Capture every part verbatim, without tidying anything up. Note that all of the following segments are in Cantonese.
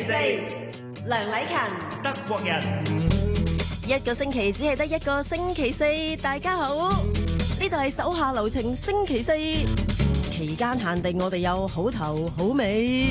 期四，梁禮勤， 德國人。 一個星期只係得一個星期四，大家好，呢度係手下留情星期四，期間限定我哋有好頭好尾。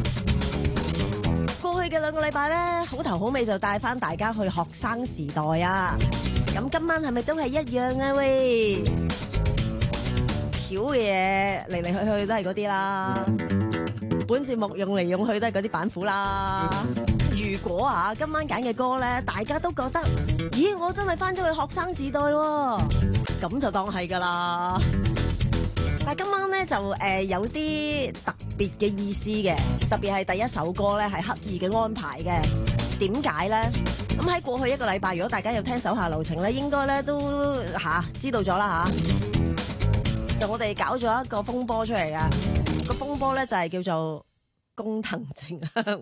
過去嘅兩個禮拜咧，好頭好尾就帶翻大家去學生時代啊！咁今晚係咪都係一樣啊？喂，巧嘅嘢嚟嚟去去都係嗰啲啦。本節目用嚟用去都係嗰啲板斧啦。如果啊，今晚揀嘅歌咧，大家都覺得，咦，我真係翻咗去學生時代喎，咁就當係噶啦。但係今晚咧就誒、呃、有啲特別嘅意思嘅，特別係第一首歌咧係刻意嘅安排嘅。點解咧？咁喺過去一個禮拜，如果大家有聽手下留情咧，應該咧都吓、啊、知道咗啦吓。就我哋搞咗一個風波出嚟噶，個風波咧就係、是、叫做工藤靜香。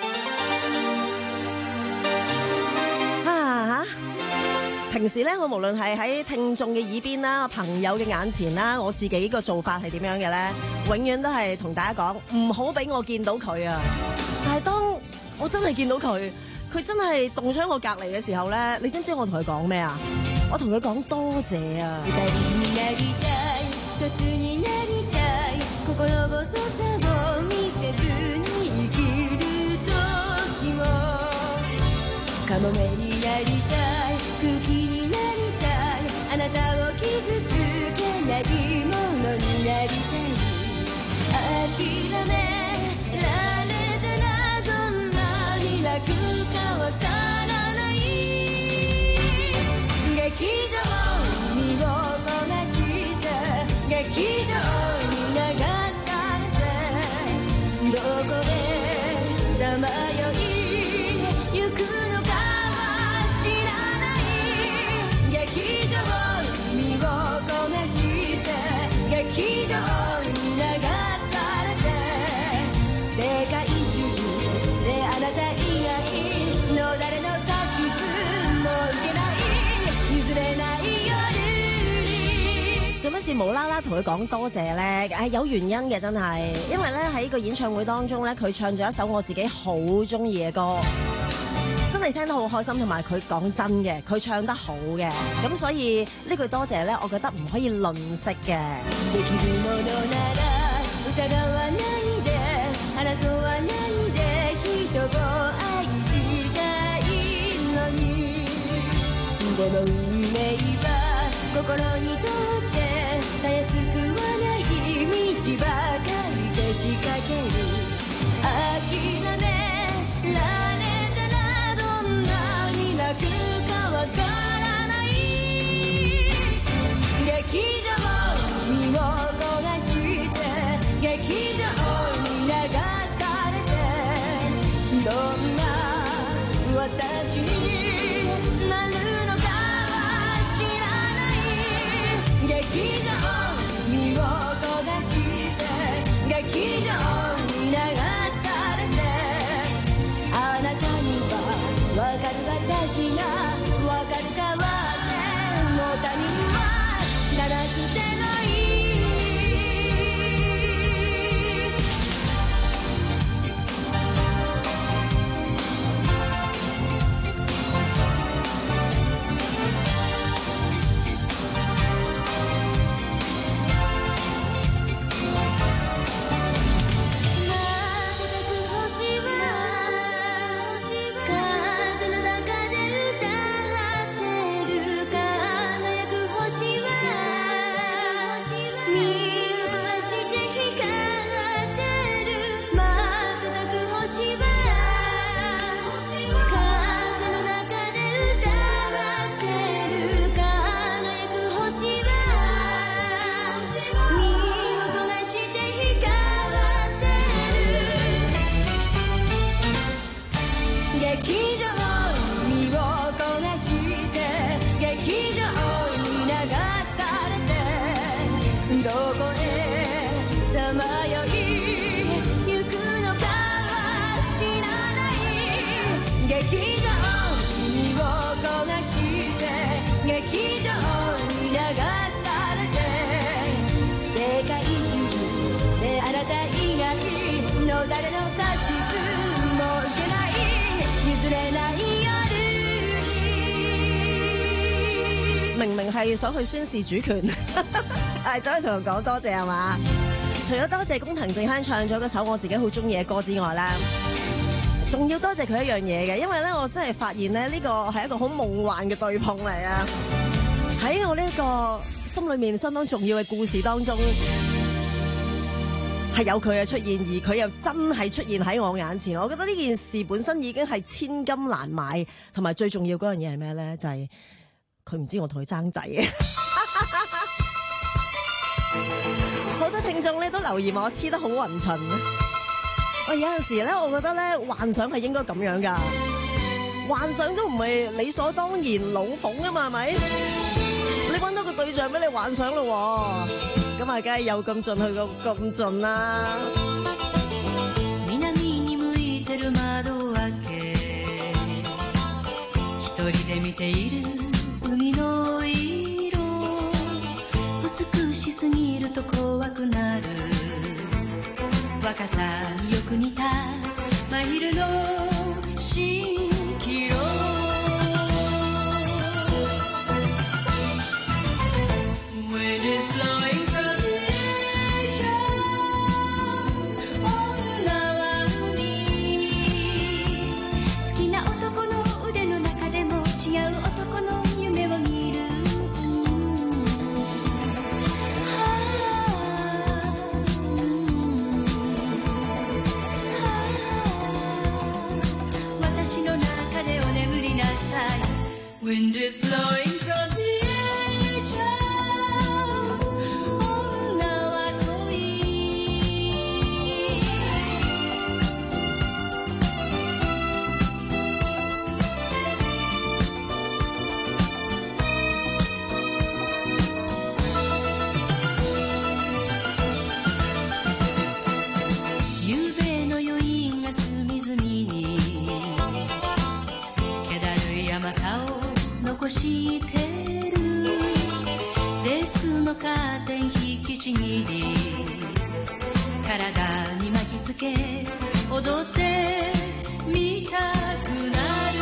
啊吓！平時咧，我無論係喺聽眾嘅耳邊啦、朋友嘅眼前啦，我自己個做法係點樣嘅咧？永遠都係同大家講，唔好俾我見到佢啊！但係當我真係見到佢，佢真係動咗喺我隔籬嘅時候咧，你知唔知我同佢講咩啊？我同佢講多謝啊！做乜事無啦啦同佢講多謝咧？係有原因嘅，真係，因為咧喺個演唱會當中咧，佢唱咗一首我自己好中意嘅歌，真係聽得好開心，同埋佢講真嘅，佢唱得好嘅，咁所以呢句多謝咧，我覺得唔可以吝嗇嘅。 誰の指図も受明明係想去宣示主權，但係走去同人講多謝係嘛？除咗多謝工藤靜香唱咗嗰首我自己好中意嘅歌之外咧，仲要多謝佢一樣嘢嘅，因為咧我真係發現咧呢個係一個好夢幻嘅對碰嚟啊！喺我呢個心裏面相當重要嘅故事當中，係有佢嘅出現，而佢又真係出現喺我眼前。我覺得呢件事本身已經係千金難買，同埋最重要嗰樣嘢係咩咧？就係佢唔知我同佢爭仔嘅。好多聽眾咧都留言我黐得好勻襯。我有陣時咧，我覺得咧幻想係應該咁樣噶，幻想都唔係理所當然老奉啊嘛，係咪？你搵到個對象俾你幻想咯，咁啊，梗係有咁盡去到咁盡啦。若さによく似た真昼の蜃気楼Wind is blowing from the edge of 女は恋夕べの余韻が隅々に気だるい甘さを残してるレースのカーテン引きちぎり体に巻きつけ踊ってみたくなる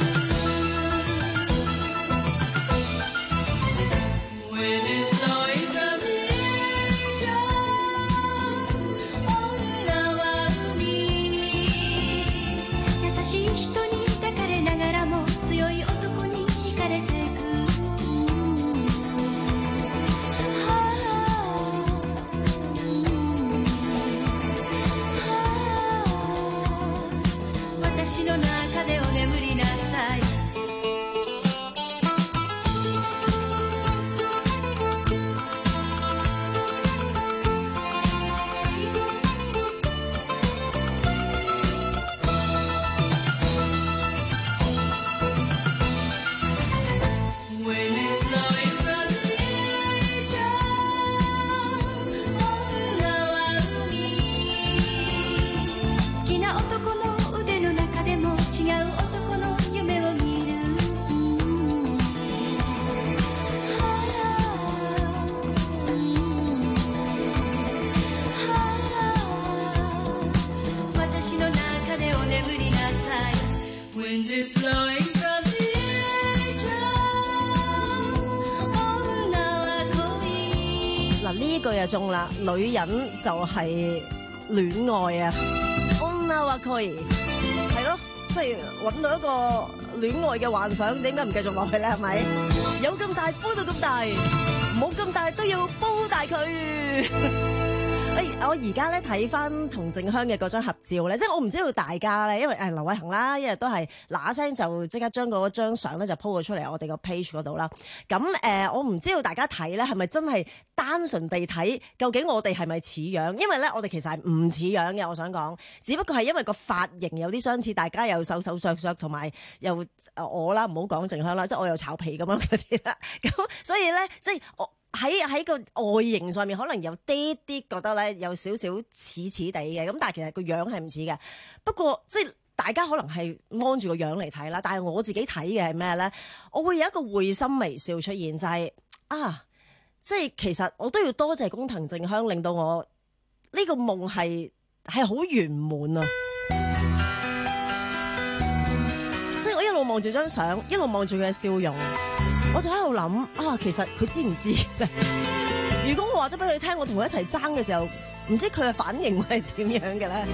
Wind is blowing from the edge of 女は海優しい人に抱かれながらも強い男に私の中でお眠りなさい嗱呢句就中啦，女人就係戀愛啊，女は戀係咯，即係揾到一個戀愛嘅幻想，點解唔繼續落去咧？係咪？有咁大煲到咁大，冇咁大都要煲大佢。誒，我而家咧睇翻同靜香嘅嗰張合照咧，即係我唔知道大家咧，因為誒劉偉恒啦，一日都係嗱嗱聲就即刻將嗰張相咧就 po 咗出嚟我哋個 page 嗰度啦。咁誒、呃，我唔知道大家睇咧係咪真係單純地睇，究竟我哋係咪似樣？因為咧我哋其實係唔似樣嘅，我想講，只不過係因為個髮型有啲相似，大家又瘦瘦削削，同埋又誒我啦，唔好講靜香啦，即係我又炒皮咁樣嗰啲啦。咁所以咧，即係我。喺喺個外形上面可能有啲啲覺得咧有少少似似地嘅，咁但係其實個樣係唔似嘅。不過即係大家可能係望住個樣嚟睇啦，但係我自己睇嘅係咩咧？我會有一個會心微笑出現，就係、是、啊，即係其實我都要多謝工藤靜香，令到我呢個夢係係好圓滿啊！即係我一路望住張相，一路望住佢嘅笑容。 我就喺度諗啊，其實佢知唔知咧？如果我話咗俾佢聽，我同佢一齊爭嘅時候，唔知佢嘅反應會係點樣嘅咧？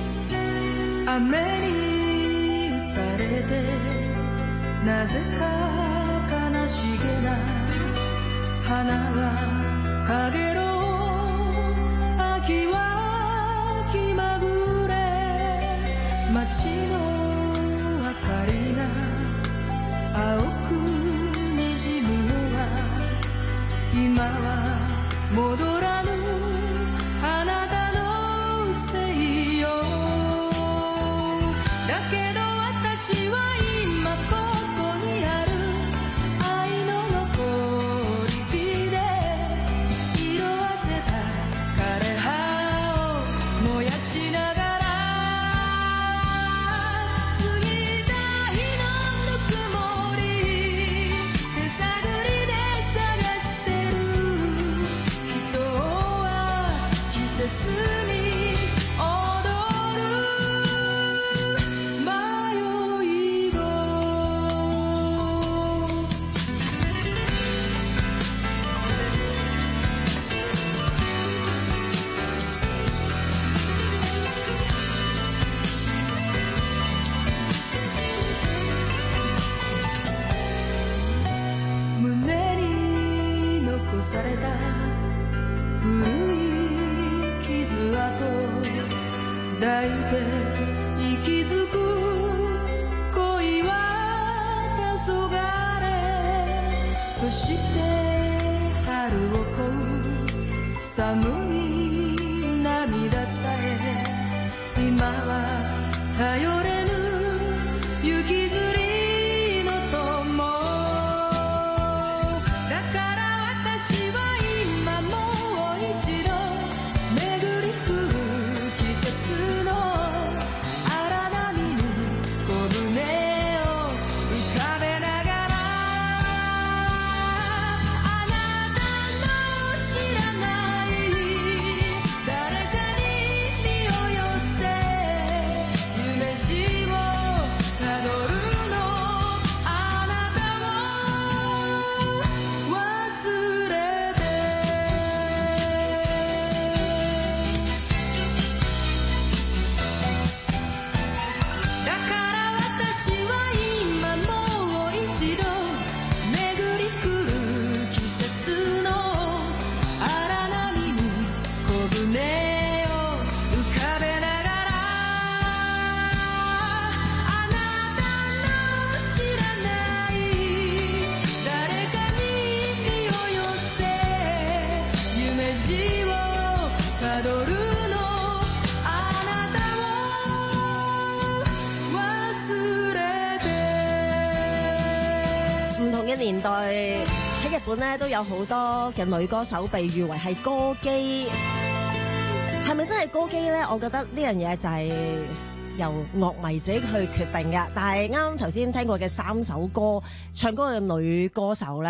年代喺日本咧都有好多嘅女歌手被譽為係歌姬，係咪真係歌姬咧？我覺得呢樣嘢就係由樂迷自己去決定嘅。但係啱啱頭先聽過嘅三首歌，唱歌嘅女歌手咧，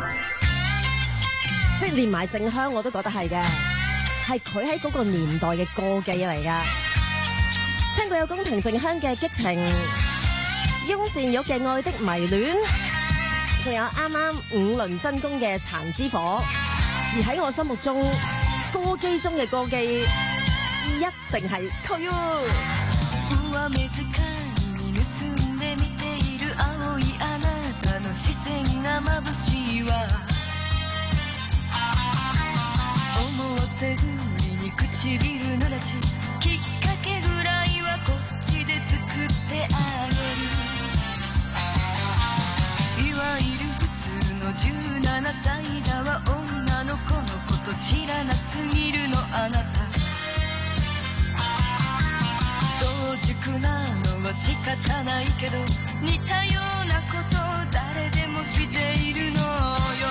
即係連埋靜香我都覺得係嘅，係佢喺嗰個年代嘅歌姬嚟噶。聽過有宮藤靜香嘅激情，翁倩玉嘅愛的迷戀，仲有啱啱五輪真弓嘅殘之火，而喺我心目中歌姬中嘅歌姬一定係佢哦。 じゅうななさいだわ女の子のこと知らなすぎるのあなた早熟なのは仕方ないけど似たようなこと誰でもしているのよ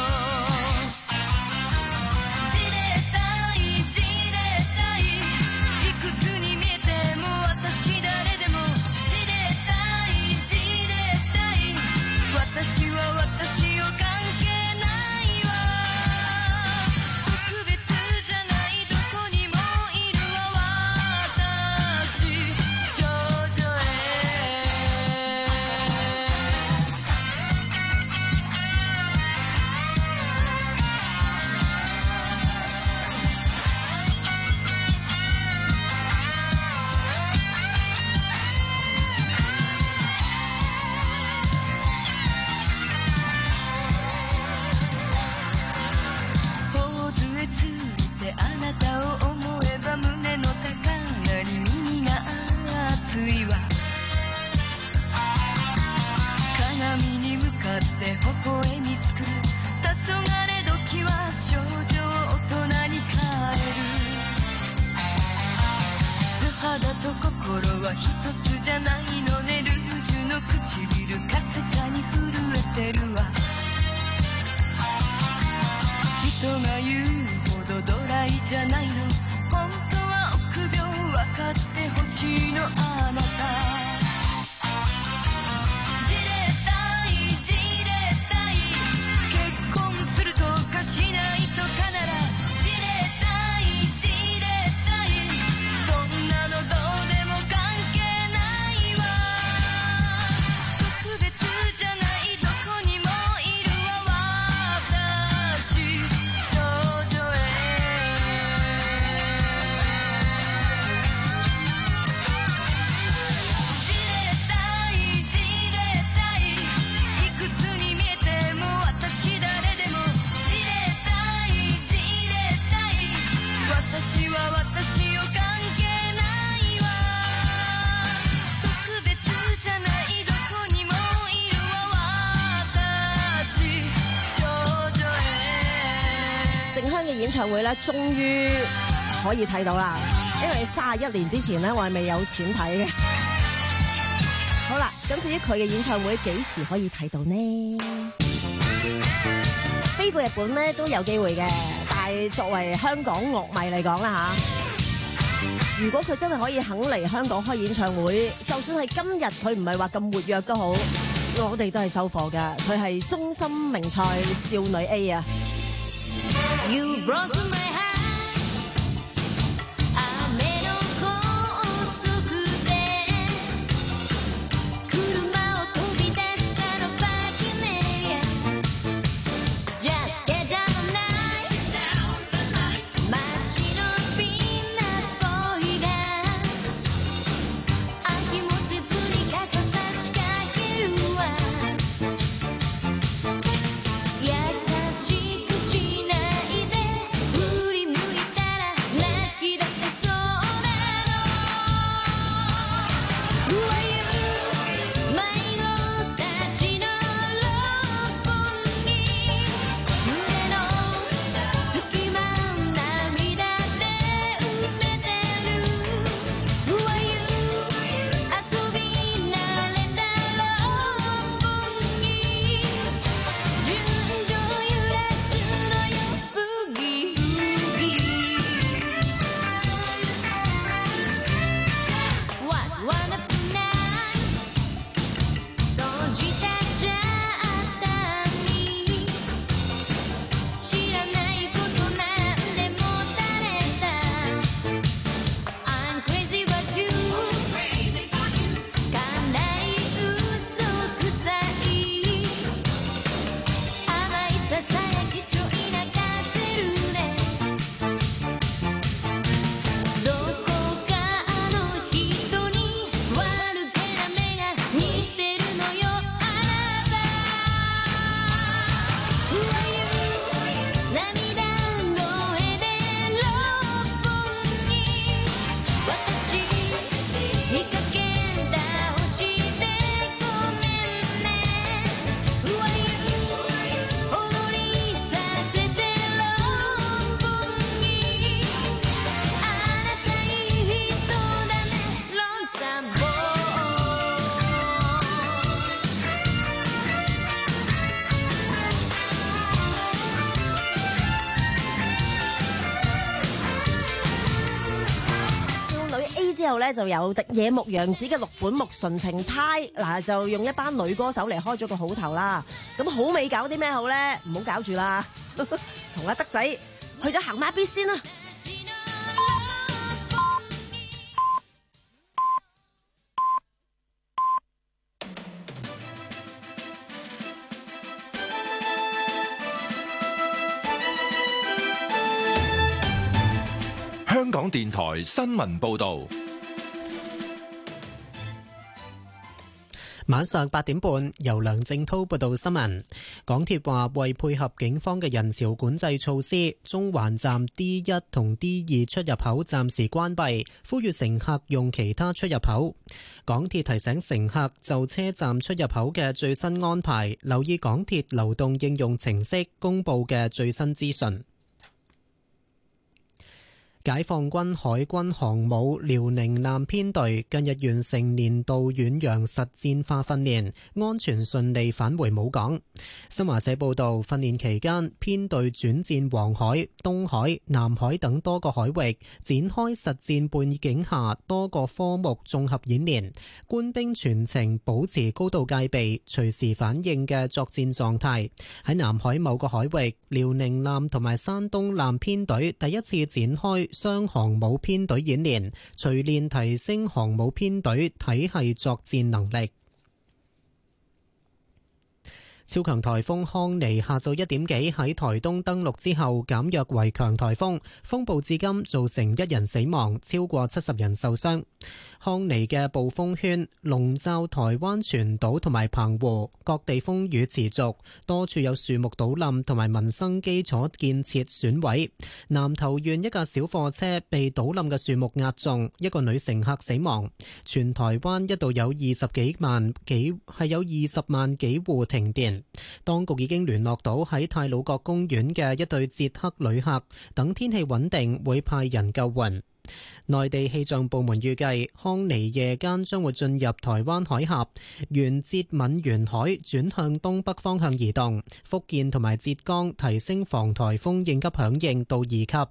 は一つじゃないのねルージュの唇かすかに震えてるわ人が言うほどドライじゃないの本当は臆病分かってほしいのあなたじれったいじれったい結婚するとかしないとかならじれったいじれったいそんなのどうでも関係ないわ特別じゃないどこにもいるわ私少女へじれったいじれったいいくつに見えても私誰でもじれったいじれったい私は私を関係ないわ特別じゃないどこにもいるわ私少女へ靜香嘅演唱會咧，終於可以睇到啦。因為三十一年之前咧，我係未有錢睇嘅。好啦，咁至於佢嘅演唱會幾時可以睇到呢？飛過日本咧都有機會嘅，但係作為香港樂迷嚟講啦吓，如果佢真係可以肯嚟香港開演唱會，就算係今日佢唔係話咁活躍都好，我哋都係收貨㗎。佢係中心名菜少女 A 啊！ You broke my heart 雨の高速で車を飛び出したのバカね Just get down tonight 街のピンナップボーイが飽きもせずに傘差しかけるわ優しくしないで振り向いたら泣き出しそうなの Who are you 迷子たちの六本木胸の隙間涙で埋めてる Who are you 遊び慣れた六本木純情揺らすのよブギウギ What wanna tonight 閉じたシャッターに知らないことなんでも垂れた I'm crazy about you かなり嘘くさい甘いささやきちょい泣かせるねどこかの人に悪気な目が似てるのよあなた Who are you 涙の絵で六本木私見かけ倒してごめんね Who are you 踊りさせて六本木あなたいい人だねロンサンボー少女 A 之後咧，就有迪野牧陽子嘅六本木純情派，嗱就用一班女歌手嚟開咗個好頭啦。咁好味搞啲咩好咧？唔好搞住啦，同阿德仔去咗行馬必先啦。 香港電台新聞報道。 晚上八點半，由梁正滔報道新聞。港鐵話為配合警方嘅人潮管制措施，中環站 D 一同 D 二出入口暫時關閉，呼籲乘客用其他出入口。港鐵提醒乘客就車站出入口嘅最新安排，留意港鐵流動應用程式公佈嘅最新資訊。 解放軍海軍航母遼寧艦編隊近日完成年度遠洋實戰化訓練，安全順利返回母港。新華社報道，訓練期間，編隊轉戰黃海、東海、南海等多個海域，展開實戰背景下多個科目綜合演練，官兵全程保持高度戒備、隨時反應嘅作戰狀態。喺南海某個海域，遼寧艦同埋山東艦編隊第一次展開雙航母編隊演練，錘煉提升航母編隊體系作戰能力。超強颱風康妮下晝一點幾喺台東登陸之後減弱為強颱風，風暴至今造成一人死亡，超過七十人受傷。康妮嘅暴風圈籠罩台灣全島同埋澎湖，各地風雨持續，多處有樹木倒冧同埋民生基礎建設損毀。南投縣一架小貨車被倒冧嘅樹木壓中，一個女乘客死亡。全台灣一度有二十幾萬幾係有二十萬幾戶停電。當局已經聯絡到喺太魯閣公園嘅一對捷克旅客，等天氣穩定會派人救援。內地氣象部門預計康妮夜間將會進入台灣海峽，沿浙閩沿海轉向東北方向移動，福建同埋浙江提升防颱風應急響應到二級。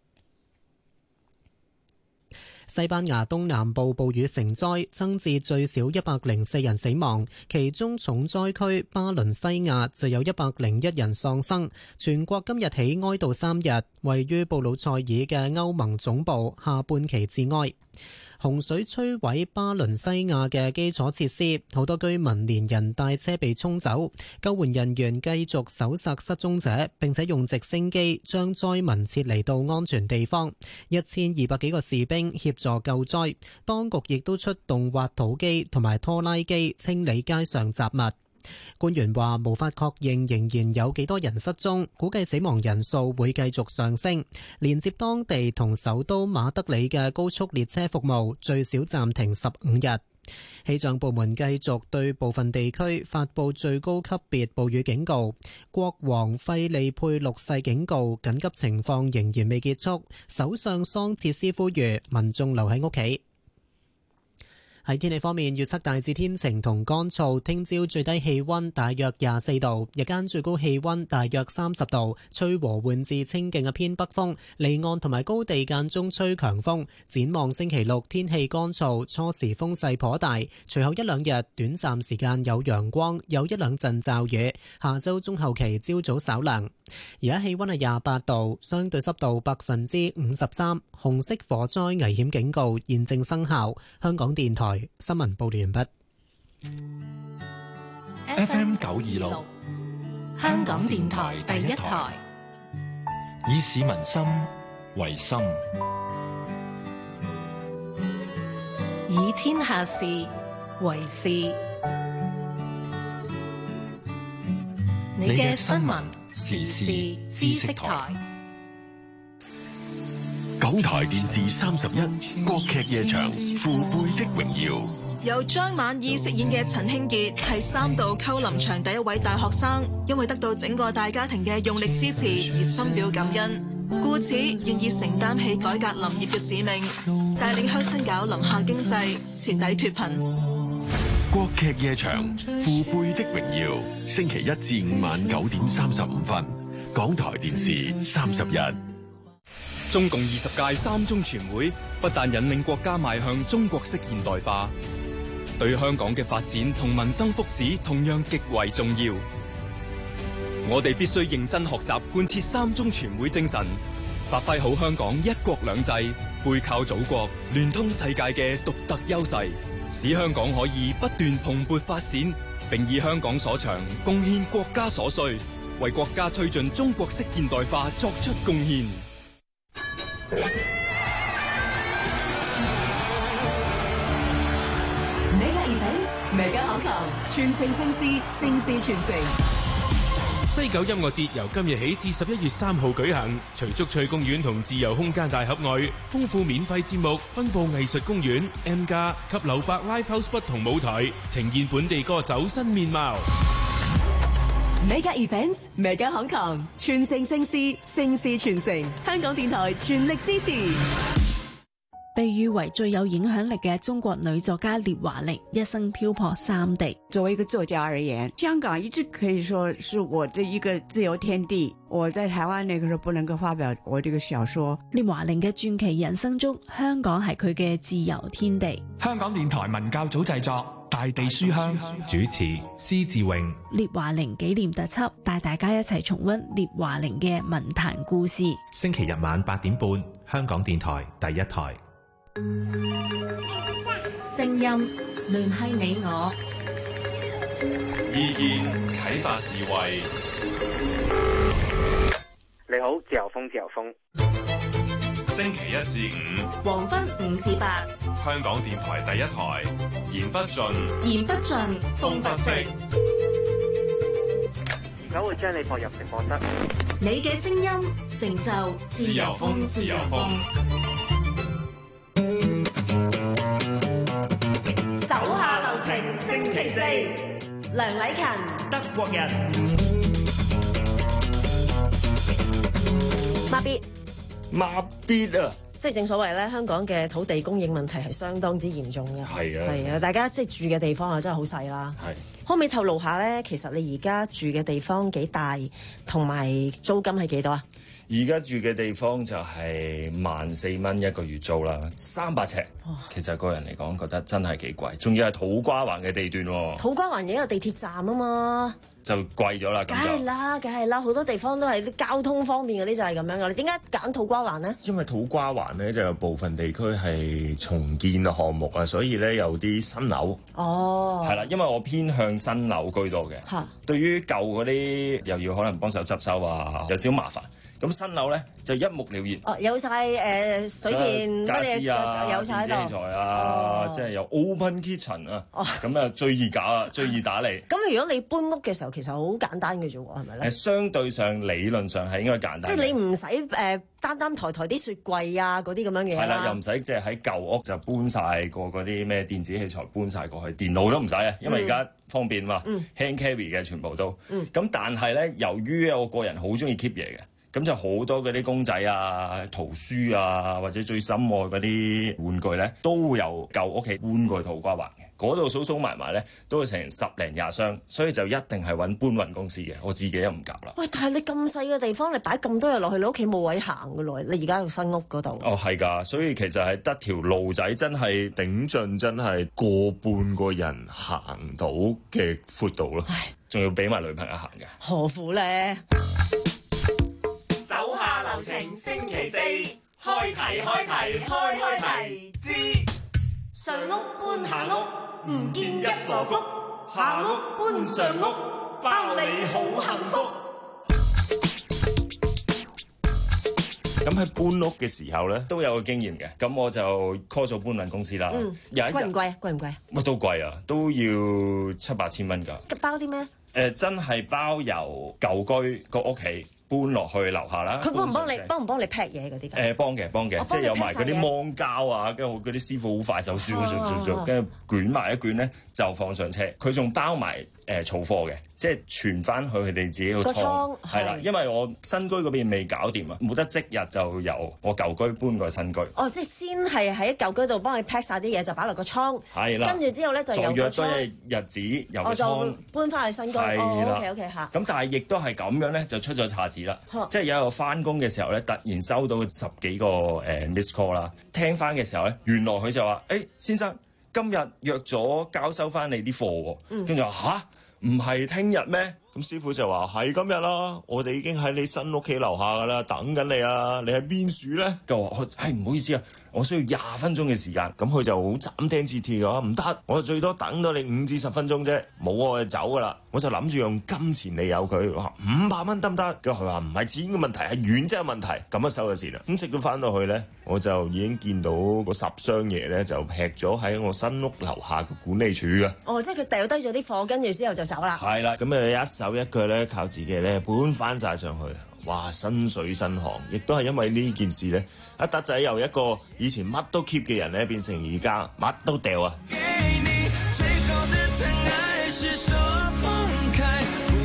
西班牙東南部暴雨成災，增至最少一百零四人死亡，其中重災區巴倫西亞就有一百零一人喪生。全國今日起哀悼三日，位於布魯塞爾嘅歐盟總部下半旗致哀。洪水摧毀巴倫西亞嘅基礎設施，好多居民連人帶車被沖走。救援人員繼續搜索失蹤者，並且用直升機將災民撤離到安全地方。一千二百幾個士兵協助救災，當局亦都出動挖土機同埋拖拉機清理街上雜物。官員話無法確認仍然有幾多人失蹤，估計死亡人數會繼續上升。連接當地同首都馬德里嘅高速列車服務最少暫停十五日。氣象部門繼續對部分地區發布最高級別暴雨警告，國王費利佩六世警告緊急情況仍然未結束。首相桑切斯呼籲民眾留喺屋企。喺天氣方面，預測大致天晴同乾燥，聽朝最低氣溫大約廿四度，日間最高氣溫大約三十度，吹和緩至清勁嘅偏北風，離岸同埋高地間中吹強風。展望星期六天氣乾燥，初時風勢頗大，隨後一兩日短暫時間有陽光，有一兩陣驟雨。下周中後期朝早稍涼。而家氣溫係廿八度，相對濕度百分之五十三，紅色火災危險警告現正生效。香港電台新聞報道完畢。 F M 九二六， 香港電台第一台， 以市民心為心， 以天下事為事。你嘅新聞時事知識台。 港台電視三十一國劇夜場《父輩的榮耀》， 由張晚意飾演嘅陳興傑係三度溝林場第一位大學生，因為得到整個大家庭嘅用力支持而深表感恩，故此願意承擔起改革林業嘅使命，帶領鄉親搞林下經濟，徹底脫貧。 國劇夜場《父輩的榮耀》，星期一至五晚九點三十五分，港台電視三十一。 中共二十屆三中全會不但引領國家邁向中國式現代化，對香港嘅發展同民生福祉同樣極為重要。我哋必須認真學習貫徹三中全會精神，發揮好香港一國兩制、背靠祖國、聯通世界嘅獨特優勢，使香港可以不斷蓬勃發展，並以香港所長貢獻國家所需，為國家推進中國式現代化作出貢獻。 Mega Events，Mega 口球，全城盛事，盛事全城。 西九音樂節由今日起至十一月三號舉行，除竹翠公園同自由空間大盒外，豐富免費節目分佈藝術公園、M 加及留白 Live House 不同舞台，呈現本地歌手新面貌。 Mega Events Mega 康強，傳承盛事，盛事傳承。香港電台全力支持。 被譽為最有影響力嘅中國女作家聶華苓一生漂泊三地。 作為一個作家而言，香港一直可以說是我的一個自由天地。我在台灣那個時候不能夠發表我這個小說。 聶華苓嘅傳奇人生中，香港係佢嘅自由天地。 香港電台文教組製作《大地書香》，主持施志榮。 聶華苓紀念特輯，帶大家一齊重溫聶華苓嘅文壇故事。 星期日晚八點半，香港電台第一台。 聲音聯繫你我， 意見啟發智慧。 你好，自由風，自由風。 星期一至五黃昏五至八， 香港電台第一台，言不盡， 言不盡，風不息。 而家會將你放入直播室。 你嘅聲音成就自由風，自由風。 手下留情，星期四，梁禮勤， 德國人， 孖必， 孖必啊！ 即係正所謂咧，香港嘅土地供應問題係相當之嚴重嘅。 係啊， 係啊，大家即係住嘅地方啊，真係好細啦。 係， 可唔可以透露下咧？其實你而家住嘅地方幾大，同埋租金係幾多啊？ 而家住嘅地方就係萬四蚊一個月租啦，三百尺。 哦、 其實個人嚟講覺得真係幾貴，仲要係土瓜灣嘅地段喎。 土瓜灣已經有地鐵站啊嘛， 就貴咗啦。 梗係啦，梗係啦，好多地方都係啲交通方面嗰啲就係咁樣噶。你點解揀土瓜灣呢？ 因為土瓜灣呢就有部分地區係重建項目啊，所以咧有啲新樓。 哦， 係啦，因為我偏向新樓居多嘅。嚇，對於舊嗰啲又要可能幫手執收啊，有少少麻煩。咁新樓咧就一目了然， 哦，有晒誒、呃、水電家私啊， 有晒喺度， 器材啊，哦、即係有 open kitchen 啊，咁啊、哦、最易搞啊，最易打理。 咁如果你搬屋嘅時候，其實好簡單嘅啫喎，係咪咧？ 誒，相對上理論上係應該簡單。 即係你唔使誒擔擔抬抬啲雪櫃啊嗰啲咁樣嘅嘢啦。係啦， 又唔使即係喺舊屋就搬晒過嗰啲咩電子器材搬晒過去，電腦都唔使啊，因為而家方便嘛、嗯、，hand carry 嘅全部都。咁、嗯、但係咧，由於我個人好中意 keep 嘢嘅。咁就好多嗰啲公仔啊、圖書啊，或者最心愛嗰啲玩具咧，都會由舊屋企搬過去土瓜灣嘅。嗰度數數埋埋咧，都會成十零廿箱，所以就一定係揾搬運公司嘅。我自己又唔夾啦。 喂，但係你咁細嘅地方，你擺咁多嘢落去，你屋企冇位行㗎咯？你而家喺新屋嗰度。 哦，係㗎，所以其實係得條路仔，真係頂盡，真係過半個人行到嘅闊度咯。唉，仲要俾埋女朋友行嘅。 何苦咧？ 手下留情，星期四開題開題開開題之上屋搬下屋，唔見一籮穀，下屋搬上屋，包你好幸福。 咁喺搬屋嘅時候咧，都有個經驗嘅。咁我就 call 咗搬運公司啦。 嗯， 有一日貴唔貴啊？貴唔貴啊？ 乜都貴啊，都要七八千蚊㗎。 包啲咩？誒、 呃，真係包由舊居個屋企搬落去樓下啦。 佢幫唔幫你？幫唔幫你 pack 嘢嗰啲？誒、 呃，幫嘅，幫嘅，即係有埋嗰啲芒膠啊，跟住嗰啲師傅好快手，跟住捲埋一卷咧，就放上車。佢仲包埋誒儲貨嘅，即係傳翻去佢哋自己個倉。係啦，因為我新居嗰邊未搞掂啊，冇得即日就由我舊居搬過去新居。 哦，即係先係喺舊居度幫你 pack 晒啲嘢，就擺落個倉。 係啦， 跟住之後咧就由個倉。 再約多一日子由個倉搬翻去新居。係啦、哦、，OK OK 嚇。 咁但係亦都係咁樣咧，就出咗岔子啦。即係有一個翻工嘅時候咧，突然收到十幾個誒 miss call 啦。聽翻嘅時候咧，原來佢就話：誒、欸、先生，今日約咗交收翻你啲貨喎。跟住話吓，唔係聽日咩？咁師傅就話係今日啦，我哋已經喺你新屋企樓下噶啦，等緊你啊！你喺邊處咧？佢話：誒唔好意思啊，我需要廿分鐘嘅時間。咁佢就好斬釘截鐵嘅話唔得，我最多等到你五至十分鐘啫，冇我就走噶啦。我就諗住用金錢嚟誘佢，話五百蚊得唔得？咁佢話唔係錢嘅問題，係遠真係問題。咁啊收咗錢啦。咁直到翻到去咧，我就已經見到個十箱嘢咧就劈咗喺我新屋樓下嘅管理處嘅。 哦，即係佢掉低咗啲貨，跟住之後就走啦。 係啦，咁啊一手一腳咧靠自己咧搬翻晒上去，哇身水身汗，亦都係因為呢件事咧，阿德仔由一個以前乜都 keep 嘅人咧，變成而家乜都掉啊！給你最後的疼愛是說放開，不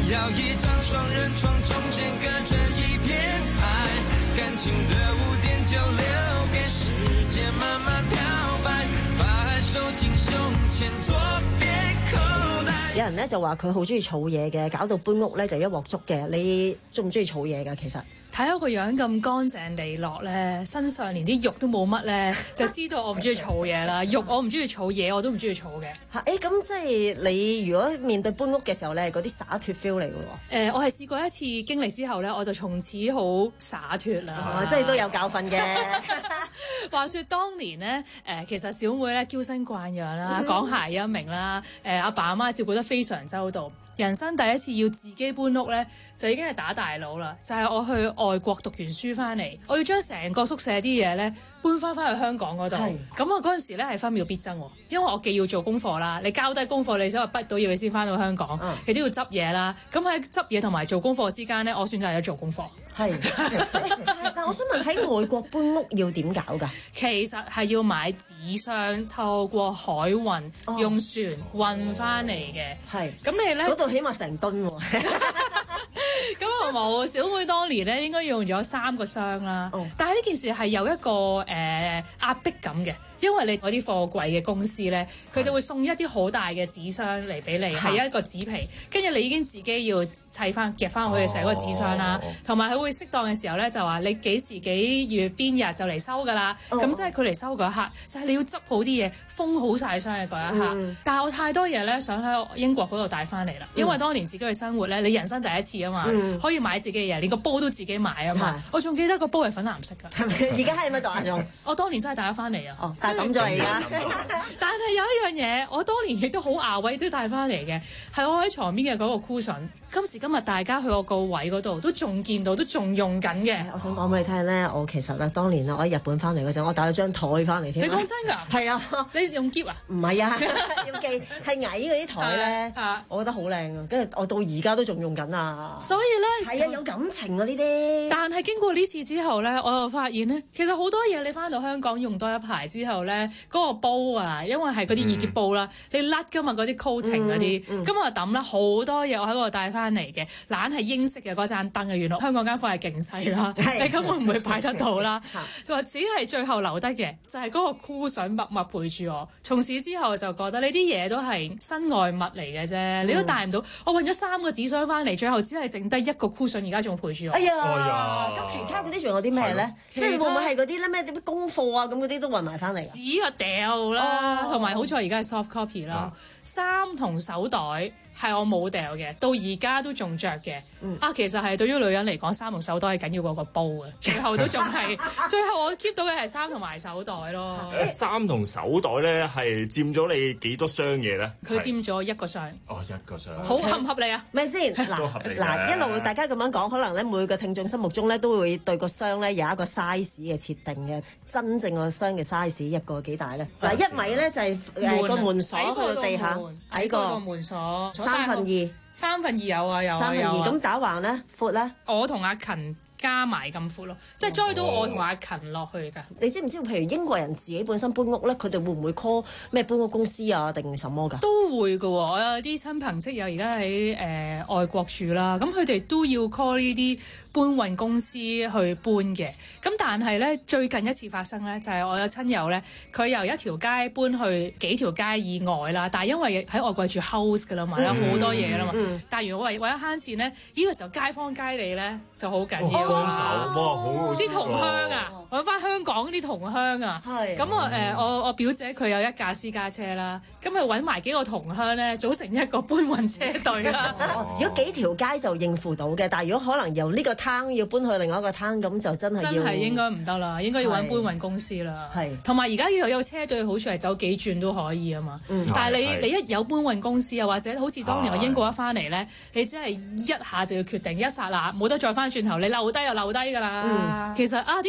要一張雙人床，中間隔着一片海，感情的污點就留給時間慢慢漂白，把愛收進胸前左邊口袋。 有人咧就話佢好中意儲嘢嘅，搞到搬屋咧就一鑊粥嘅。你中唔中意儲嘢㗎？其實睇下個樣咁乾淨利落咧，身上連啲肉都冇乜咧，就知道我唔中意儲嘢啦。肉我唔中意儲嘢，我都唔中意儲嘅。 嚇！誒咁即係你如果面對搬屋嘅時候咧，嗰啲灑脱 feel 嚟嘅喎。誒、 呃，我係試過一次經歷之後咧，我就從此好灑脱啦。 哦，即係都有教訓嘅。 話說當年咧，誒、呃、其實小妹咧嬌生慣養啦，港孩一名啦，誒阿爸阿媽照顧得非常周到。人生第一次要自己搬屋咧，就已經係打大佬啦。就係、是、我去外國讀完書翻嚟，我要將成個宿舍啲嘢咧搬翻翻去香港嗰度。咁我嗰陣時咧係分秒必爭喎，因為我既要做功課啦，你交低功課你先話畢到業，你先翻到香港，嗯、你都要執嘢啦。咁喺執嘢同埋做功課之間咧，我選擇咗做功課。係， 但我想問喺外國搬屋要點搞㗎？ 其實係要買紙箱，透過海運、哦、用船運翻嚟嘅。係、哦，咁你咧嗰度起碼成噸喎。咁我冇，小妹當年咧應該用咗三個箱啦。哦、但係呢件事係有一個誒、呃、壓迫感嘅。因為你嗰啲貨櫃嘅公司咧，佢就會送一啲好大嘅紙箱嚟俾你，係一個紙皮，跟住你已經自己要砌翻夾翻去成個紙箱啦。同埋佢會適當嘅時候咧，就話你幾時幾月邊日就嚟收㗎啦。咁、哦、即係佢嚟收嗰一刻，就係、是、你要執好啲嘢，封好晒箱嘅嗰一刻。嗯、但係我太多嘢咧，想喺英國嗰度帶翻嚟啦。因為當年自己去生活咧，你人生第一次啊嘛，嗯、可以買自己嘅嘢，連個煲都自己買啊嘛。我仲記得個煲係粉藍色㗎。係咪？而家喺乜度啊？仲我當年真係帶咗翻嚟啊！但係抌咗而家，但係有一樣嘢，我當年亦都好牙位都帶翻嚟嘅，係我喺床邊嘅嗰個 cushion。今時今日大家去我個位嗰度都仲見到，都仲用緊嘅。我想講俾你聽咧，我其實咧當年啊，我喺日本翻嚟嗰陣，我帶咗張台翻嚟添。你講真㗎？係啊，你用喼啊？唔係啊，要記係矮嗰啲台咧，我覺得好靚啊，跟住我到而家都仲用緊啊。所以咧，係啊，有感情啊呢啲。但係經過呢次之後咧，我又發現咧，其實好多嘢你翻到香港用多一排之後咧，嗰、嗰個煲啊，因為係嗰啲易潔煲啦，嗯、你甩㗎嘛嗰啲 coating 嗰啲，咁、嗯嗯、我抌啦好多嘢，我喺嗰度帶翻嚟嘅，懶係英式嘅嗰盞燈嘅，原來香港間房係勁細啦，你根本唔會擺得到啦。佢話只係最後留低嘅，就係、是、嗰個 cushion 默默陪住我。從此之後就覺得呢啲嘢都係身外物嚟嘅啫，嗯、你都帶唔到。我運咗三個紙箱翻嚟，最後只係剩低一個 cushion，而家仲陪住我。哎呀，咁其他嗰啲仲有啲咩咧？即係會唔會係嗰啲咧咩啲功課啊咁嗰啲都運埋翻嚟？紙啊掉啦，同埋、哦、好彩而家係 soft copy 啦，衫同手袋。係我冇掉嘅，到而家都仲着嘅。嗯、啊，其實係對於女人嚟講，衫同手袋係緊要過個煲嘅。最後都仲係，最後我 keep 到嘅係衫同埋手袋咯。 誒，衫同手袋咧係佔咗你幾多箱嘢咧？ 佢佔咗一個箱。 哦，一個箱。 好合唔合理啊？ 咩先？ 都合理嘅。 嗱，一路大家咁樣講，可能咧每個聽眾心目中咧都會對個箱咧有一個 size 嘅設定嘅。真正個箱嘅 size 一個幾大咧？嗱，一米咧就係誒個門鎖去到地下， 矮過個門鎖。 三分二， 三分二有啊有啊有啊。三分二咁打橫咧，闊咧？我同阿勤加埋咁闊咯，即係載到我同阿勤落去㗎。你知唔知？譬如英國人自己本身搬屋咧，佢哋會唔會 call 咩搬屋公司啊，定什麼㗎？都會㗎喎，我有啲親朋戚友而家喺誒外國住啦，咁佢哋都要 call 呢啲搬運公司去搬嘅。咁但係咧，最近一次發生咧，就係、是、我有親友咧，佢由一條街搬去幾條街以外啦。但係因為喺外國住 house 㗎啦嘛，有好多嘢㗎啦嘛。嗯嗯、但係如果為為咗慳錢咧，呢、呢個時候街坊街里咧就好緊要。幫手哇，好啲同鄉啊！揾翻香港啲同鄉啊！咁我誒我我表姐佢有一架私家車啦，咁佢揾埋幾個同鄉咧，組成一個搬運車隊啦。如果幾條街就應付到嘅，但係如果可能由呢個攤要搬去另外一個攤，咁就真係要真係應該唔得啦，應該要揾搬運公司啦。係同埋而家要有車隊，好處係走幾轉都可以啊嘛。嗯、但係你你一有搬運公司啊，或者好似當年我英國一翻嚟咧，你只係一下就要決定一剎那冇得再翻轉頭，你留低就留低㗎啦。嗯、其實啊，點解你揀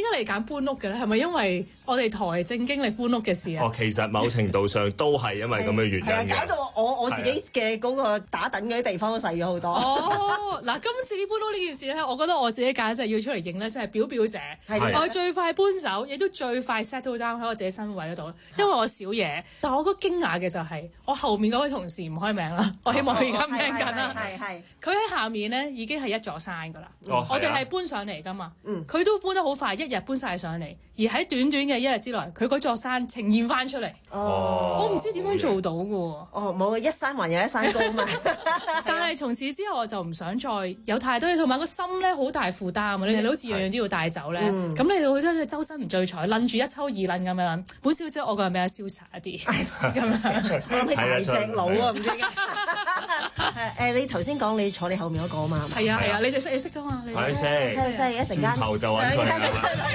搬屋嘅咧？係咪因為我哋台正經歷搬屋嘅事啊？ 哦，其實某程度上都係因為咁嘅原因嘅。 係啊，搞到我我自己嘅嗰個打躉嗰啲地方都細咗好多。 哦，嗱，今次呢搬屋呢件事咧，我覺得我自己簡直要出嚟認咧，即係表表姐。係。我最快搬走，亦都最快 settle down 喺我自己身位嗰度，因為我少嘢。但我覺得驚訝嘅就係、是，我後面嗰位同事唔開名啦，我希望佢而家唔聽緊啦。係係。佢喺下面咧已經係一座山㗎啦。哦、我哋係搬上嚟㗎嘛。佢、嗯、都搬得好快，一日搬晒上嚟，而喺短短嘅一日之內，佢嗰座山呈現翻出嚟。哦。我唔知點樣做到㗎喎。哦，冇啊，一山還有一山高嘛。但係從此之後我就唔想再有太多嘢，同埋個心咧好大負擔啊！你哋好似樣樣都要帶走咧，咁、嗯、你哋真係周身唔聚財，攆住一抽二攆咁樣。本小姐我個人比較瀟灑一啲，咁樣。我諗起大隻佬啊，唔知點解。誒，你頭先講你坐你後面嗰個啊嘛？係啊係啊，你哋識你識㗎嘛？ 係識識識，一陣間頭就揾佢啦。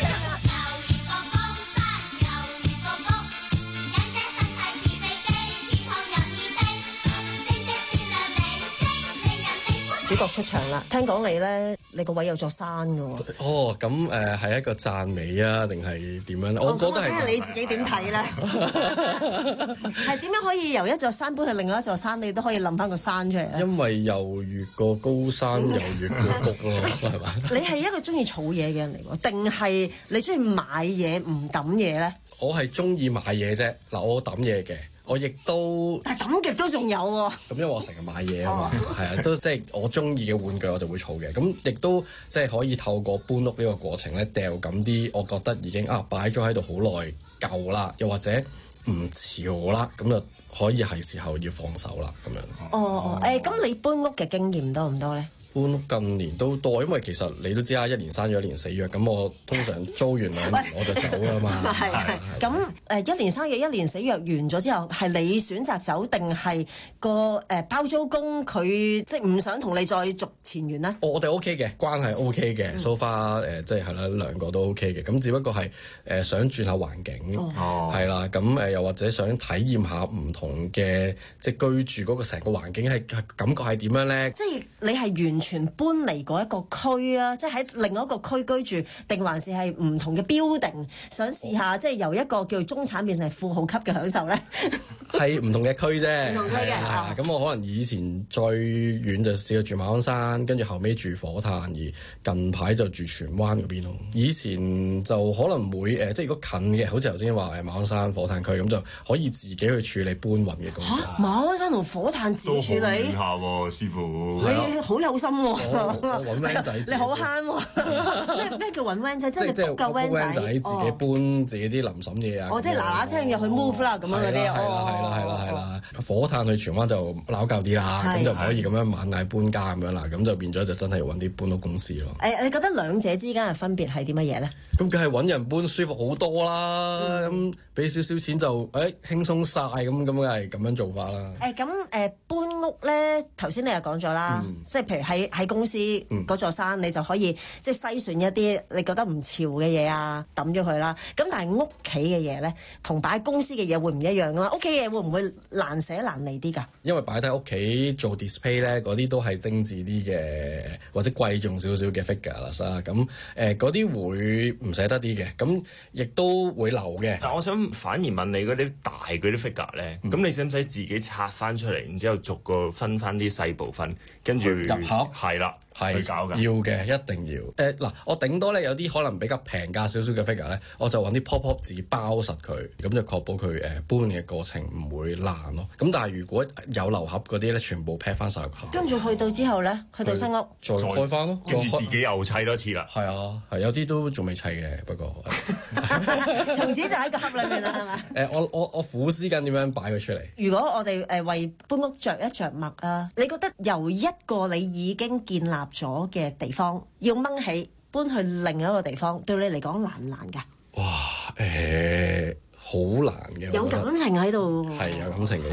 主角出場啦！聽講你咧，你個位有座山㗎喎。 哦，咁誒係一個讚美啊，定係點樣咧？我覺得係。 睇下你自己點睇咧？係點樣可以由一座山搬去另外一座山？你都可以冧翻個山出嚟咧？ 因為又越過高山，又越過谷咯，係嘛？ 你係一個中意儲嘢嘅人嚟喎，定係你中意買嘢唔抌嘢咧？ 我係中意買嘢啫。嗱，我抌嘢嘅。我亦都， 但係咁極都仲有喎。 咁因為我成日買嘢啊嘛，係啊，都即係我中意嘅玩具我就會儲嘅。咁亦都即係可以透過搬屋呢個過程咧，掉咁啲我覺得已經啊擺咗喺度好耐舊啦，又或者唔潮啦，咁就可以係時候要放手啦咁樣。 哦哦，誒，咁你搬屋嘅經驗多唔多咧？ 搬屋近年都多，因為其實你都知啦，一年生約一年死約，咁我通常租完兩年我就走啦嘛。係係。咁誒一年生約一年死約完咗之後，係你選擇走定係個誒包租公佢即係唔想同你再續前緣咧？我哋 O K 嘅，關係 O K 嘅，so far 誒即係係啦，兩個都 O K 嘅。咁只不過係誒想轉下環境，係啦，咁誒又或者想體驗下唔同嘅即係居住嗰個成個環境係係感覺係點樣咧？即係你係完全搬離嗰一個區啊，即係喺另外一個區居住，定還是係唔同嘅 building，想試下、哦、即係由一個叫做中產變成富豪級嘅享受咧？ 係唔同嘅區啫， 唔同區嘅。咁、 哦、我可能以前最遠就試過住馬鞍山，跟住後尾住火炭，而近排就住荃灣嗰邊咯。以前就可能會誒、呃，即係如果近嘅，好似頭先話誒馬鞍山火炭區咁，就可以自己去處理搬運嘅工作。 嚇、啊，馬鞍山同火炭自己處理？都好遠下喎，師傅。 你好有心喎、啊。 我揾 van 仔， 你好慳喎！即係咩叫揾 van 仔？即係你 book 個 van 仔， 自己搬自己啲臨審嘢啊！ 哦，即係嗱嗱聲入去 move 啦，咁樣嗰啲。 係啦，係啦，係啦，係啦。火炭去荃灣就撈夠啲啦，咁就唔可以咁樣猛嗌搬家咁樣啦，咁就變咗就真係要揾啲搬屋公司咯。 誒，你覺得兩者之間嘅分別係啲乜嘢咧？ 咁梗係揾人搬舒服好多啦，咁俾少少錢就誒輕鬆晒，咁咁梗係咁樣做法啦。 誒咁誒搬屋咧，頭先你又講咗啦，即係譬如喺喺公司嗰座山，你就可以即係篩選一啲你覺得唔潮嘅嘢啊，抌咗佢啦。咁但係屋企嘅嘢咧，同擺喺公司嘅嘢會唔一樣噶嘛？屋企嘢會唔會難捨難離啲㗎？因為擺喺屋企做 display 咧，嗰啲都係精緻啲嘅，或者貴重少少嘅 figure 啦，咁誒嗰啲會唔捨得啲嘅，咁亦都會留嘅。 但我想反而問你嗰啲大嗰啲 figure 咧，咁、嗯、你使唔使自己拆翻出嚟，然之後逐個分翻啲細部分，跟住入盒？係啦。係去搞㗎，要嘅，一定要。誒、呃、嗱，我頂多咧有啲可能比較平價少少嘅 figure 咧，我就揾啲 pop pop 紙包實佢，咁就確保佢誒搬嘅過程唔會爛咯。咁但係如果有流盒嗰啲咧，全部 pack 翻晒入盒。跟住去到之後咧，去到新屋再開翻咯，跟住自己又砌多次啦。係啊，係有啲都仲未砌嘅，不過從此就喺個盒裏面啦，係嘛？誒、呃，我我我苦思緊點樣擺佢出嚟。如果我哋誒為搬屋着一着墨啊，你覺得由一個你已經建立咗嘅地方要掹起搬去另一個地方，對你嚟講難唔難㗎？哇，誒、欸，好難嘅，有感情喺度，係有感情嘅，因為